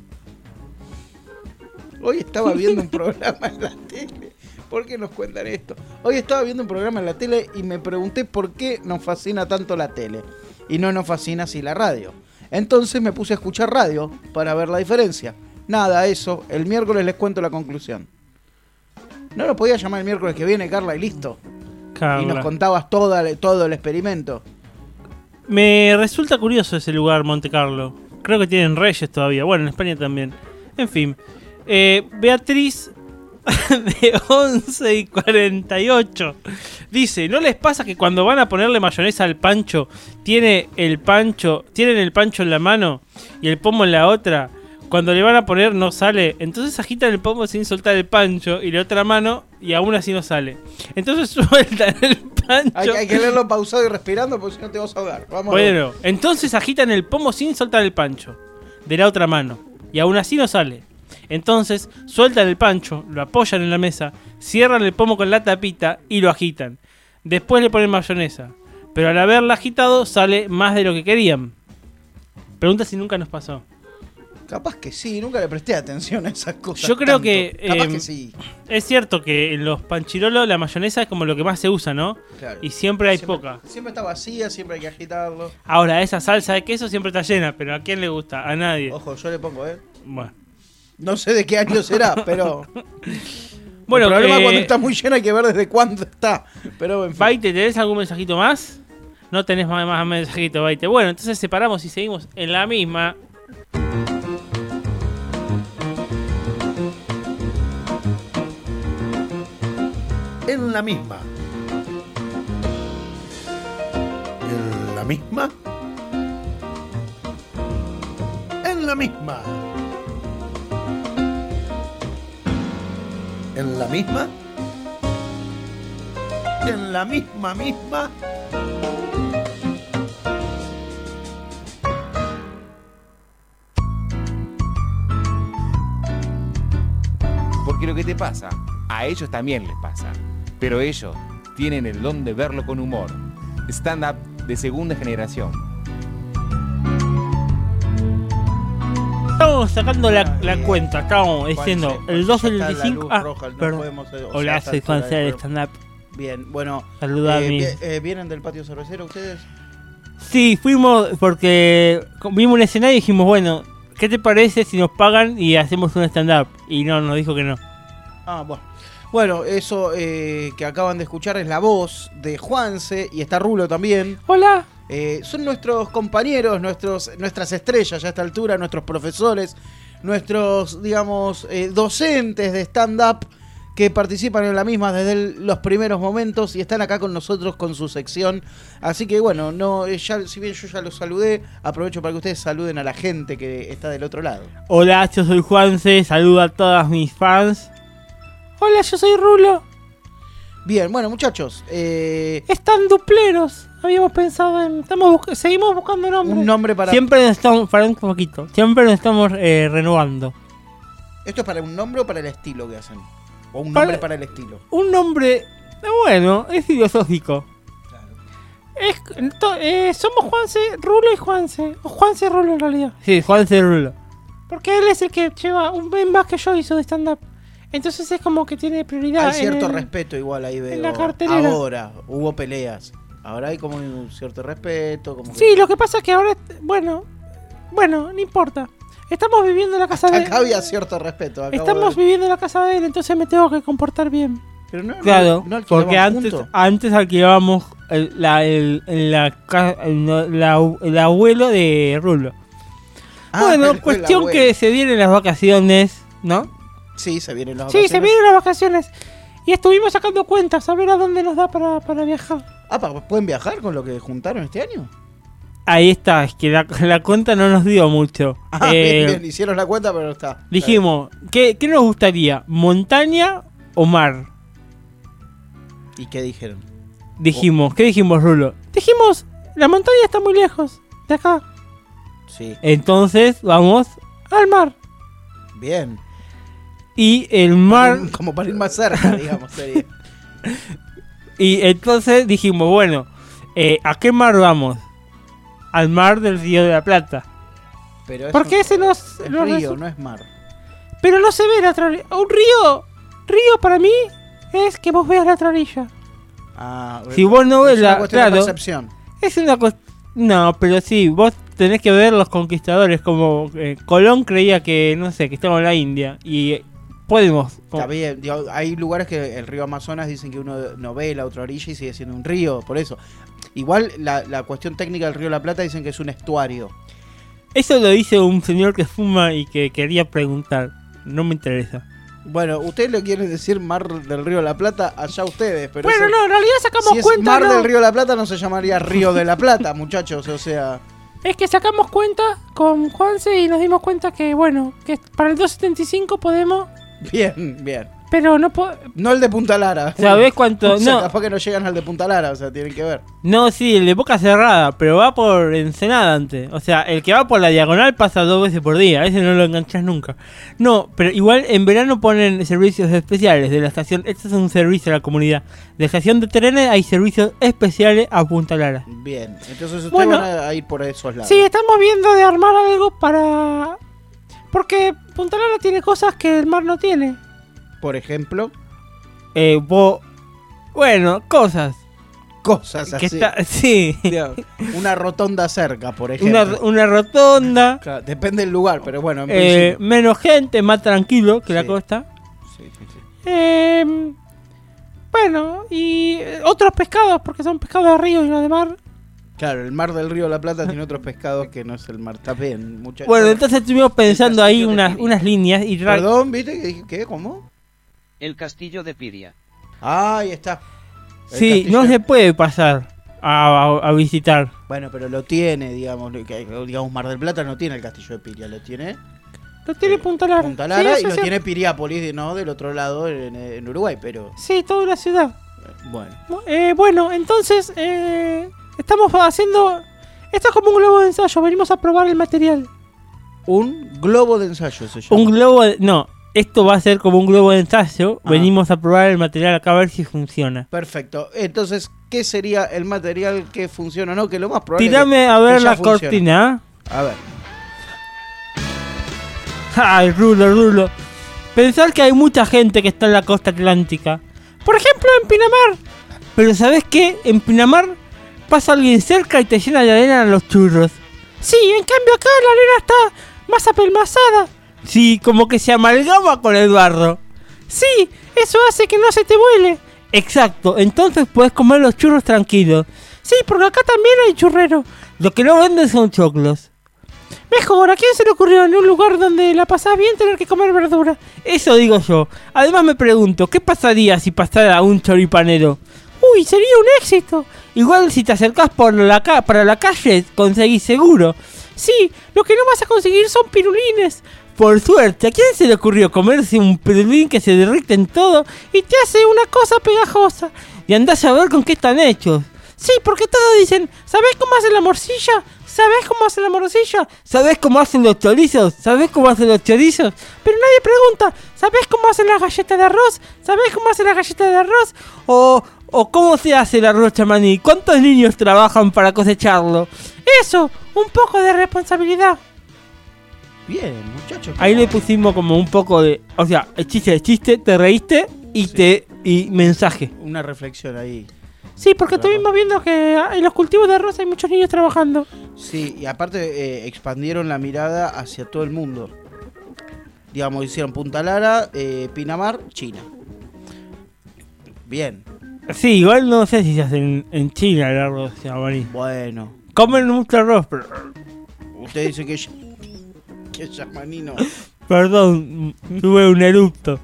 Hoy estaba viendo un programa en la tele. ¿Por qué nos cuentan esto? Hoy estaba viendo un programa en la tele y me pregunté por qué nos fascina tanto la tele y no nos fascina así la radio. Entonces me puse a escuchar radio para ver la diferencia. Nada, eso. El miércoles les cuento la conclusión. ¿No lo podía llamar el miércoles que viene, Carla, y listo? Carla. Y nos contabas toda, todo el experimento. Me resulta curioso ese lugar, Monte Carlo. Creo que tienen reyes todavía. Bueno, en España también. En fin. Eh, Beatriz, de once y cuarenta y ocho, dice: ¿no les pasa que cuando van a ponerle mayonesa al pancho, tiene el pancho, tienen el pancho en la mano y el pomo en la otra? Cuando le van a poner no sale, entonces agitan el pomo sin soltar el pancho y la otra mano y aún así no sale. Entonces sueltan el pancho. Hay, hay que leerlo pausado y respirando porque si no te vas a ahogar. Vamos bueno, a entonces agitan el pomo sin soltar el pancho de la otra mano y aún así no sale. Entonces sueltan el pancho, lo apoyan en la mesa, cierran el pomo con la tapita y lo agitan. Después le ponen mayonesa, pero al haberla agitado sale más de lo que querían. Pregunta si nunca nos pasó. Capaz que sí, nunca le presté atención a esas cosas. Yo creo tanto. que, Capaz eh, que sí. Es cierto que en los panchirolos la mayonesa es como lo que más se usa, ¿no? Claro. Y siempre hay siempre, poca. Siempre está vacía, siempre hay que agitarlo. Ahora, esa salsa de queso siempre está llena, pero ¿a quién le gusta? A nadie. Ojo, yo le pongo, ¿eh? Bueno. No sé de qué año será, pero... Bueno, el problema eh, cuando está muy llena hay que ver desde cuándo está. Pero en fin. Baite, ¿tenés algún mensajito más? No tenés más, más mensajito, Baite. Bueno, entonces separamos y seguimos en la misma. En la misma. En la misma. En la misma. En la misma. En la misma misma. Porque lo que te pasa, a ellos también les pasa. Pero ellos tienen el don de verlo con humor. Stand-up de segunda generación. Estamos sacando la, la cuenta, estamos diciendo el dos del veinticinco. Ah, roja, no perdón. podemos, o sea, Hola, soy Juan C. de stand-up. Bien, bueno. Saluda a eh, mí. eh, ¿Vienen del patio cervecero ustedes? Sí, fuimos porque vimos un escenario y dijimos, bueno, ¿qué te parece si nos pagan y hacemos un stand-up? Y no, nos dijo que no. Ah, bueno. Bueno, eso eh, que acaban de escuchar es la voz de Juanse y está Rulo también. Hola. Eh, son nuestros compañeros, nuestros, nuestras estrellas ya a esta altura, nuestros profesores, nuestros, digamos, eh, docentes de stand-up que participan en la misma desde el, los primeros momentos y están acá con nosotros con su sección. Así que bueno, no, eh, ya, si bien yo ya los saludé, aprovecho para que ustedes saluden a la gente que está del otro lado. Hola, yo soy Juanse, saludo a todas mis fans. Hola, yo soy Rulo. Bien, bueno, muchachos. Eh, Están dupleros. Habíamos pensado en... Estamos busc- seguimos buscando nombres. un nombre para... Siempre nos estamos... Para un poquito. Siempre nos estamos eh, renovando. ¿Esto es para un nombre o para el estilo que hacen? ¿O un Para- nombre para el estilo? Un nombre... eh, Bueno, es filosófico. Es, to- eh, somos Juanse, Rulo y Juanse. O Juanse Rulo en realidad. Sí, Juanse Rulo. Porque él es el que lleva un mes más que yo hizo de stand-up. Entonces es como que tiene prioridad. Hay cierto en el- respeto igual ahí veo. la cartelera. Ahora, hubo peleas. Ahora hay como un cierto respeto. Como que- Sí, lo que pasa es que ahora... Bueno, bueno, no importa. Estamos viviendo en la casa de Acá había cierto respeto. acabo Estamos de- viviendo en la casa de él, entonces me tengo que comportar bien. Pero no, Claro, no, no porque alquilaban antes, juntos. antes alquilábamos el, la, el, la, ca- el, no- la- el abuelo de Rulo. Ah, bueno, el- cuestión el que abuelo. se vienen las vacaciones, ¿no? Sí, se vienen las Sí, vacaciones. se vienen las vacaciones. Y estuvimos sacando cuentas a ver a dónde nos da para, para viajar. Ah, ¿pa- ¿pueden viajar con lo que juntaron este año? Ahí está, es que la, la cuenta no nos dio mucho. Ah, Eh, bien, bien, hicieron la cuenta, pero está. Dijimos, ¿qué, ¿qué nos gustaría? ¿Montaña o mar? ¿Y qué dijeron? Dijimos, ¿qué dijimos, Rulo? Dijimos, la montaña está muy lejos de acá. Sí, Entonces vamos al mar. bien. Y el Para mar... ir- como para ir más cerca, digamos. Sería. Y entonces dijimos, bueno, eh, ¿a qué mar vamos? Al mar del Río de la Plata. Pero es Porque un- ese nos... es nos río, resu- no es mar. Pero no se ve la otra orilla. Un río. Río para mí es que vos veas la otra orilla. Ah, Si vos no ves es una la... cuestión de Claro, percepción. es una cosa... No, pero sí, vos tenés que ver los conquistadores. Como eh, Colón creía que, no sé, que estaba en la India. Y eh, podemos... Está bien, digo, hay lugares que el río Amazonas dicen que uno no ve la otra orilla y sigue siendo un río, por eso. Igual la, la cuestión técnica del río de la Plata dicen que es un estuario. Eso lo dice un señor que fuma y que quería preguntar. No me interesa. Bueno, ustedes le quieren decir mar del río de la Plata, allá ustedes, pero Bueno, eso- no, en realidad sacamos si es cuenta. mar ¿no? del río de la Plata no se llamaría río de la Plata, muchachos, o sea... Es que sacamos cuenta con Juanse y nos dimos cuenta que, bueno, que para el doscientos setenta y cinco podemos, Bien, bien. pero no po- No el de Punta Lara. ¿Sabés cuánto? O sea, No. capaz que no llegan al de Punta Lara, o sea, tienen que ver. No, sí, el de boca cerrada, pero va por Ensenada antes. O sea, el que va por la diagonal pasa dos veces por día, ese no lo enganchas nunca. No, pero igual en verano ponen servicios especiales de la estación. Este es un servicio a la comunidad. De estación de trenes hay servicios especiales a Punta Lara. Bien, entonces ustedes Bueno. van a ir por esos lados. Sí, estamos viendo de armar algo para... Porque Punta Lara tiene cosas que el mar no tiene. Por ejemplo, Eh, vos... Bueno, cosas. cosas Que así. está... Sí. Una rotonda cerca, por ejemplo. Una, una rotonda. Claro, depende del lugar, pero bueno, en Eh, principio. menos gente, más tranquilo que la Sí. costa. Sí, sí, sí. Eh, bueno, y eh, otros pescados, porque son pescados de río y no de mar. Claro, el mar del Río de la Plata tiene otros pescados que no es el mar. Está bien, muchachos. Bueno, entonces estuvimos pensando ahí castillo de unas, Piria. unas líneas y... ra- Perdón, ¿viste? ¿Qué? dije? ¿Qué? ¿Cómo? El castillo de Piria. Ah, ahí está. El Sí, castillo. no se puede pasar a, a- a visitar. Bueno, pero lo tiene, digamos. lo que- Digamos, Mar del Plata no tiene el castillo de Piria, lo tiene Lo tiene Punta Lara. Punta Sí, Lara eso y lo es cierto. tiene Piriápolis, ¿no? Del otro lado, en, en Uruguay, pero Sí, toda una ciudad. bueno. Eh, bueno, entonces eh, estamos haciendo... Esto es como un globo de ensayo, venimos a probar el material. Un globo de ensayo se llama. Un globo de... No, esto va a ser como un globo de ensayo. Ah. Venimos a probar el material acá a ver si funciona. Perfecto. Entonces, ¿qué sería el material que funciona o no? Que lo más probable Tírame es a que ver ya la funcione. cortina. A ver. Ay, Rulo, Rulo. Pensar que hay mucha gente que está en la costa atlántica. Por ejemplo, en Pinamar. Pero ¿sabes qué? En Pinamar pasa alguien cerca y te llena de arena a los churros. Sí, en cambio acá la arena está más apelmazada. Sí, como que se amalgama con el barro. Sí, eso hace que no se te vuele. Exacto, entonces puedes comer los churros tranquilos. Sí, porque acá también hay churrero. Lo que no venden son choclos. Mejor, ¿a quién se le ocurrió en un lugar donde la pasás bien tener que comer verdura? Eso digo yo. Además me pregunto, ¿qué pasaría si pasara un choripanero? Uy, sería un éxito. Igual si te acercás por la ca- para la calle, conseguís seguro. Sí, lo que no vas a conseguir son pirulines. Por suerte, ¿a quién se le ocurrió comerse un peludín que se derrite en todo y te hace una cosa pegajosa? Y andás a ver con qué están hechos. Sí, porque todos dicen, ¿sabés cómo hacen la morcilla? ¿Sabés cómo hacen la morcilla? ¿Sabés cómo hacen los chorizos? ¿Sabés cómo hacen los chorizos? Pero nadie pregunta, ¿sabés cómo hacen las galletas de arroz? ¿Sabés cómo hacen las galletas de arroz? O, o ¿cómo se hace el arroz chamaní? ¿Cuántos niños trabajan para cosecharlo? Eso, un poco de responsabilidad. Bien, muchachos. Ahí le pusimos como un poco de... O sea, el chiste de chiste, te reíste y sí. te y mensaje. Una reflexión ahí. Sí, porque estuvimos viendo que en los cultivos de arroz hay muchos niños trabajando. Sí, y aparte eh, expandieron la mirada hacia todo el mundo. Digamos, hicieron Punta Lara, eh, Pinamar, China. Bien. Sí, igual no sé si se hace en, en China el arroz chamaní. Bueno. Comen mucho arroz, pero... Usted dice que... que chamaní no. Perdón, tuve un eructo.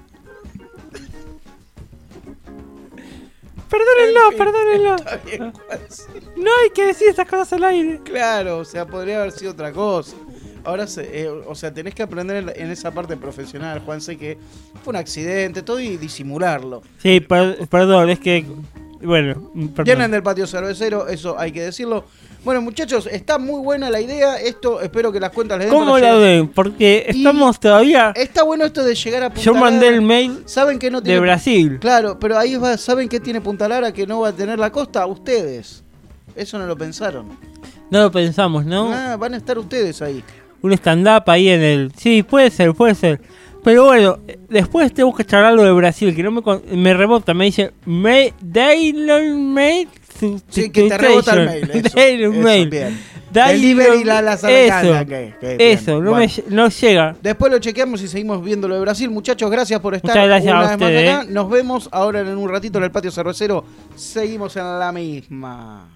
Perdónenlo, perdónenlo. Está bien, no hay que decir estas cosas al aire. Claro, o sea, podría haber sido otra cosa. Ahora, se, eh, o sea, tenés que aprender en, en esa parte profesional, Juan, sé que fue un accidente, todo, y disimularlo. Sí, per, perdón, es que... Bueno, perdón. Vienen del patio cervecero, eso hay que decirlo. Bueno, muchachos, está muy buena la idea. Esto espero que las cuentas les den. ¿Cómo la ven? Porque estamos y todavía... Está bueno esto de llegar a Punta Yo mandé Lara. el mail ¿Saben que no tiene... de Brasil. Claro, pero ahí va, ¿saben qué tiene Punta Lara que no va a tener la costa? Ustedes. Eso no lo pensaron. No lo pensamos, ¿no? Ah, van a estar ustedes ahí. Un stand-up ahí en el... Sí, puede ser, puede ser. Pero bueno, después tengo que charlar lo de Brasil, que no me, me rebota, me dice... Me, Dailon Mail... Sí, que te rebota el mail. Eso, Dailon eso, Mail. Bien. Delivery la, la eso, que, que eso, no, bueno. me, no llega. Después lo chequeamos y seguimos viendo lo de Brasil. Muchachos, gracias por estar. Muchas gracias una a vez ustedes. más acá. Nos vemos ahora en un ratito en el patio cervecero. Seguimos en la misma.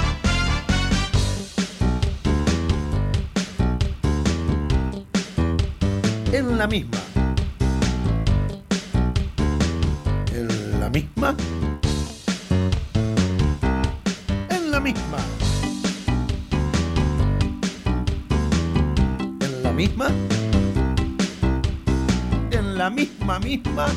En la misma. En la misma. En la misma. En la misma. En la misma misma.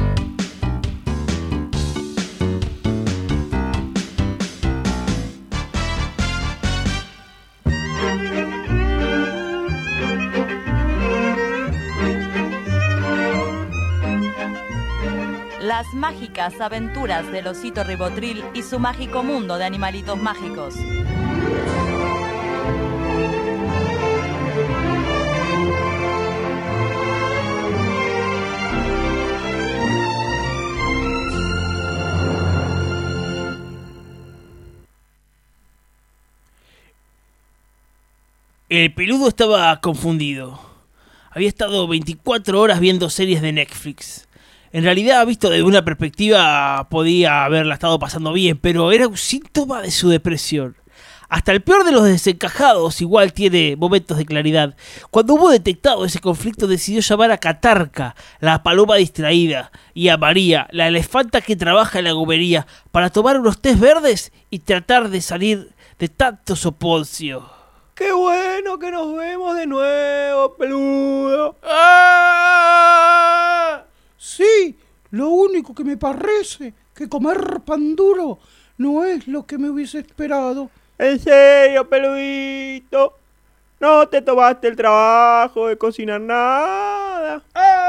Las mágicas aventuras del osito Ribotril y su mágico mundo de animalitos mágicos. El peludo estaba confundido. Había estado veinticuatro horas viendo series de Netflix. En realidad, visto desde una perspectiva, podía haberla estado pasando bien, pero era un síntoma de su depresión. Hasta el peor de los desencajados igual tiene momentos de claridad. Cuando hubo detectado ese conflicto, decidió llamar a Catarca, la paloma distraída, y a María, la elefanta que trabaja en la gomería, para tomar unos tés verdes y tratar de salir de tanto soponcio. ¡Qué bueno que nos vemos de nuevo, peludo! ¡Ah! Sí, lo único que me parece que comer pan duro no es lo que me hubiese esperado. ¿En serio, peludito? ¿No te tomaste el trabajo de cocinar nada?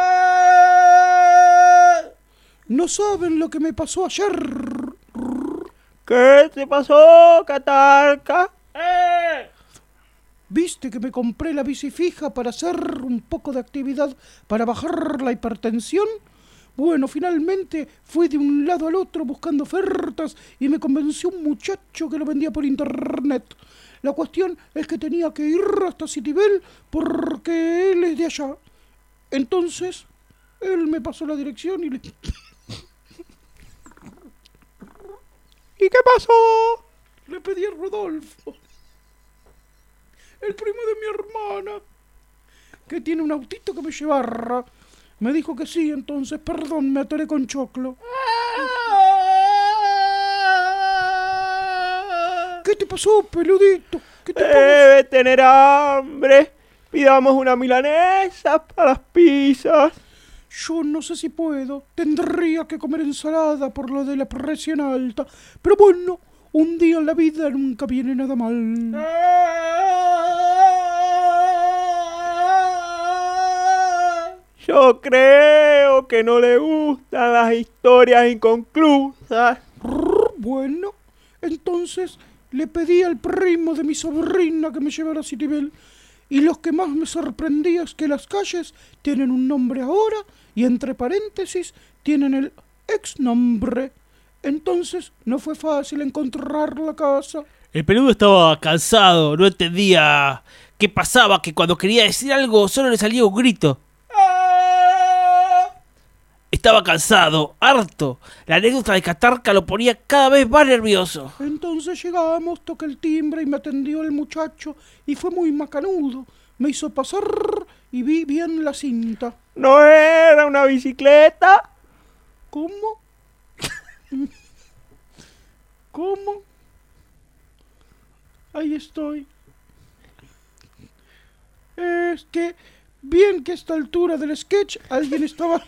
¡Ah! No saben lo que me pasó ayer. ¿Qué te pasó, Catarca? ¡Eh! ¿Viste que me compré la bici fija para hacer un poco de actividad para bajar la hipertensión? Bueno, finalmente fui de un lado al otro buscando ofertas y me convenció un muchacho que lo vendía por internet. La cuestión es que tenía que ir hasta Citibel porque él es de allá. Entonces, él me pasó la dirección y le... ¿Y qué pasó? Le pedí a Rodolfo, el primo de mi hermana, que tiene un autito que me llevara. Me dijo que sí, entonces, perdón, me atoré con choclo. ¿Qué te pasó, peludito? ¿Qué te Debe tener hambre. Pidamos una milanesa para las pizzas. Yo no sé si puedo. Tendría que comer ensalada por lo de la presión alta. Pero bueno, un día en la vida nunca viene nada mal. Yo creo que no le gustan las historias inconclusas. Bueno, entonces le pedí al primo de mi sobrina que me llevara a Citibel. Y lo que más me sorprendía es que las calles tienen un nombre ahora y entre paréntesis tienen el ex nombre. Entonces no fue fácil encontrar la casa. El peludo estaba cansado, no entendía qué pasaba, que cuando quería decir algo solo le salía un grito. Estaba cansado, harto. La anécdota de Catarca lo ponía cada vez más nervioso. Entonces llegamos, toqué el timbre y me atendió el muchacho y fue muy macanudo. Me hizo pasar y vi bien la cinta. ¿No era una bicicleta? ¿Cómo? ¿Cómo? Ahí estoy. Es que, bien que a esta altura del sketch alguien estaba...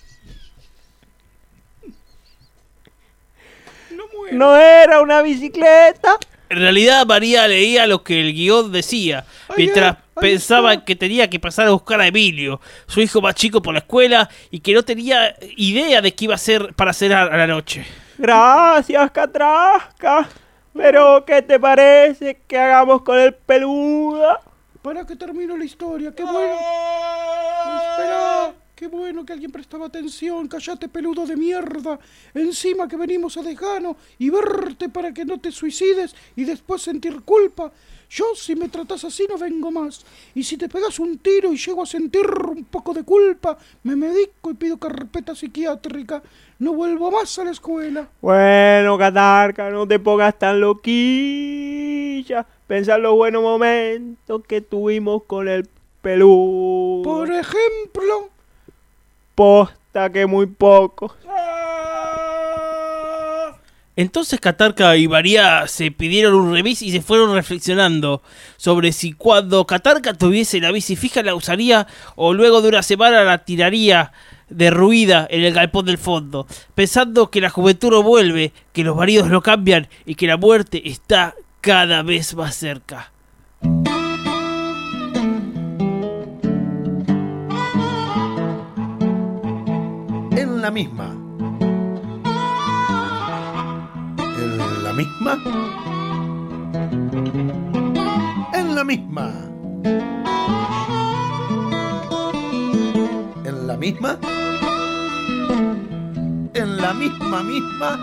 No muero. ¿No era una bicicleta? En realidad María leía lo que el guión decía, mientras Ay, pensaba está. que tenía que pasar a buscar a Emilio, su hijo más chico, por la escuela y que no tenía idea de qué iba a hacer para cenar a la noche. Gracias, Catrasca. Pero, ¿qué te parece que hagamos con el peludo? Para que termine la historia, qué bueno. Espera, qué bueno que alguien prestaba atención. Cállate, peludo de mierda. Encima que venimos a desgano y verte para que no te suicides y después sentir culpa. Yo, si me tratas así, no vengo más. Y si te pegas un tiro y llego a sentir un poco de culpa, me medico y pido carpeta psiquiátrica. No vuelvo más a la escuela. Bueno, Catarca, no te pongas tan loquilla. Pensá en los buenos momentos que tuvimos con el peludo. Por ejemplo... Posta que muy poco. Entonces Catarca y María se pidieron un remis y se fueron reflexionando sobre si cuando Catarca tuviese la bici fija la usaría o luego de una semana la tiraría derruida en el galpón del fondo, pensando que la juventud no vuelve, que los maridos no cambian y que la muerte está cada vez más cerca. En la misma. En la misma. En la misma. En la misma. En la misma misma.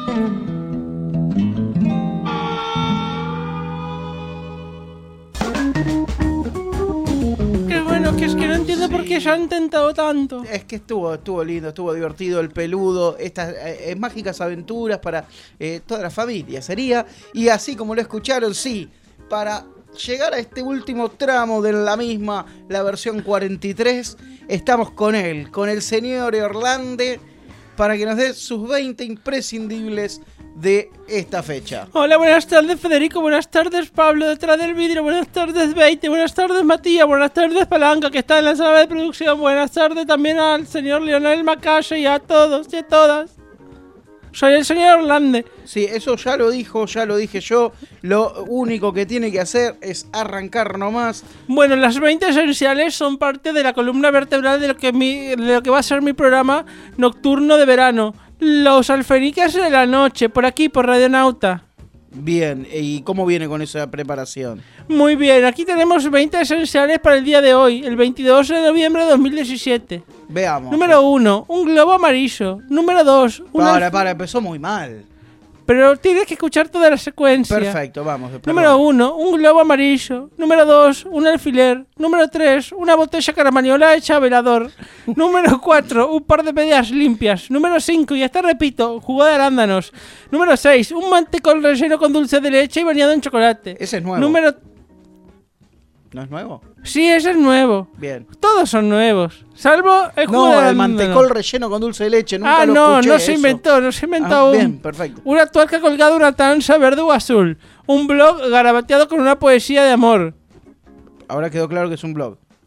Qué bueno, que es que no entiendo por qué se han intentado tanto. Es que estuvo, estuvo lindo, estuvo divertido el peludo, estas eh, mágicas aventuras para eh, toda la familia sería. Y así como lo escucharon, sí, para llegar a este último tramo de la misma, la versión cuarenta y tres, estamos con él, con el señor Orlande, para que nos dé sus veinte imprescindibles de esta fecha. Hola, buenas tardes Federico, buenas tardes Pablo detrás del vidrio, buenas tardes veinte, buenas tardes Matías, buenas tardes Palanca que está en la sala de producción, buenas tardes también al señor Leonel Macaya y a todos y a todas. Soy el señor Orlande. Sí, eso ya lo dijo, ya lo dije yo. Lo único que tiene que hacer es arrancar nomás. Bueno, las veinte esenciales son parte de la columna vertebral de lo que, mi, de lo que va a ser mi programa nocturno de verano. Los alfeñiques de la noche, por aquí, por Radionauta. Bien, ¿y cómo viene con esa preparación? Muy bien, aquí tenemos veinte esenciales para el día de hoy, el veintidós de noviembre de dos mil diecisiete. Veamos. Número uno, un globo amarillo. Número dos, un Para, alf- para, empezó muy mal. Pero tienes que escuchar toda la secuencia. Perfecto, vamos. perdón. Número uno, un globo amarillo. Número dos, un alfiler. Número tres, una botella caramaniola hecha a velador. Número cuatro, un par de medias limpias. Número cinco, y hasta repito, jugo de arándanos. Número seis, un mantecol relleno con dulce de leche y bañado en chocolate. Ese es nuevo. Número... ¿No es nuevo? Sí, ese es nuevo. Bien. Todos son nuevos, salvo el jugo de No, el arándano. mantecol relleno con dulce de leche, nunca Ah, lo no, escuché no se eso. inventó, no se inventó Ah, aún. bien, perfecto. Una tuerca colgada de una tanza verde o azul. Un blog garabateado con una poesía de amor. Ahora quedó claro que es un blog.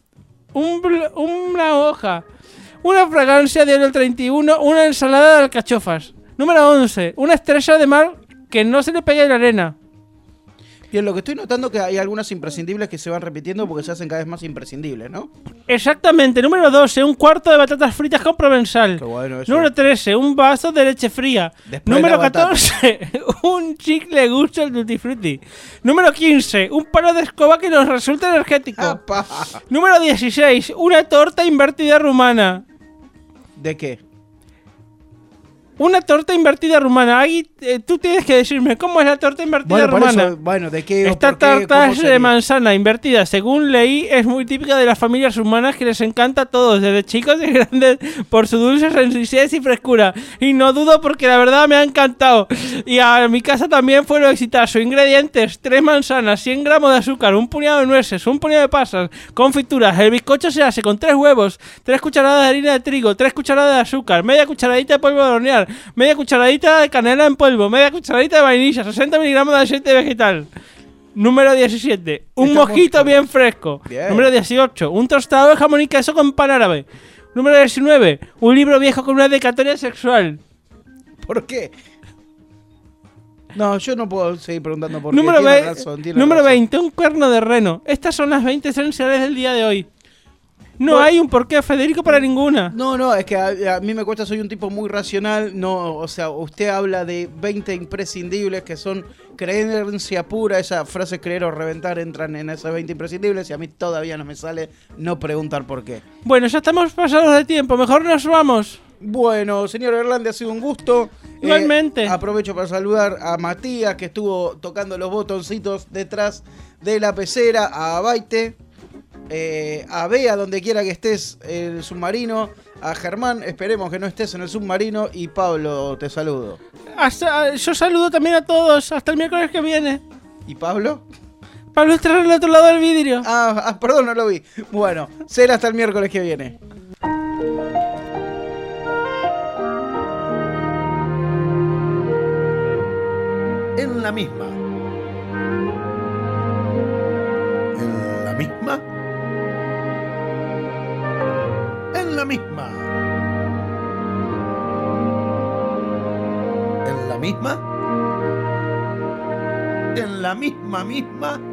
un bl- una hoja, una fragancia de oro treinta y uno, una ensalada de alcachofas. Número once, una estrella de mar que no se le pegue en la arena. Bien, lo que estoy notando es que hay algunas imprescindibles que se van repitiendo porque se hacen cada vez más imprescindibles, ¿no? Exactamente. Número doce, un cuarto de batatas fritas con provenzal. Qué bueno eso. Número trece, un vaso de leche fría. Después Número la batata. catorce, un chicle gusto al tutti frutti. Número quince, un palo de escoba que nos resulta energético. ¡Apa! Número dieciséis, una torta invertida rumana. ¿De qué? Una torta invertida rumana. Ahí eh, tú tienes que decirme cómo es la torta invertida Bueno, por rumana. eso, bueno, ¿de qué? o Esta por qué? tarta ¿Cómo es de sería? manzana invertida. Según leí, es muy típica de las familias rumanas que les encanta a todos, desde chicos y grandes, por su dulce sencillez y frescura. Y no dudo porque la verdad me ha encantado. Y a mi casa también fue lo exitazo. Ingredientes: tres manzanas, cien gramos de azúcar, un puñado de nueces, un puñado de pasas, confituras. El bizcocho se hace con tres huevos, tres cucharadas de harina de trigo, tres cucharadas de azúcar, media cucharadita de polvo de hornear, media cucharadita de canela en polvo, media cucharadita de vainilla, sesenta miligramos de aceite vegetal. Número diecisiete, un Estamos mojito con- bien fresco. Bien. Número dieciocho, un tostado de jamón y queso con pan árabe. Número diecinueve, un libro viejo con una dedicatoria sexual. ¿Por qué? No, yo no puedo seguir preguntando por qué. Número, Tiene ve- razón, tiene número razón. veinte, un cuerno de reno. Estas son las veinte esenciales del día de hoy. No Bueno. hay un porqué, Federico, para ninguna. No, no, es que a, a mí me cuesta, soy un tipo muy racional. No, o sea, usted habla de veinte imprescindibles que son creencia pura. Esa frase creer o reventar entran en esas veinte imprescindibles y a mí todavía no me sale no preguntar por qué. Bueno, ya estamos pasados de tiempo. Mejor nos vamos. Bueno, señor Hernández, ha sido un gusto. Igualmente. Eh, aprovecho para saludar a Matías, que estuvo tocando los botoncitos detrás de la pecera, a Baite, eh, a Bea, donde quiera que estés, el submarino, a Germán, esperemos que no estés en el submarino, y Pablo, te saludo. Hasta- yo saludo también a todos. Hasta el miércoles que viene. ¿Y Pablo? Pablo está al otro lado del vidrio. Ah, ah, perdón, no lo vi. Bueno, será hasta el miércoles que viene. En la misma. En la misma. En la misma. En la misma. En la misma misma.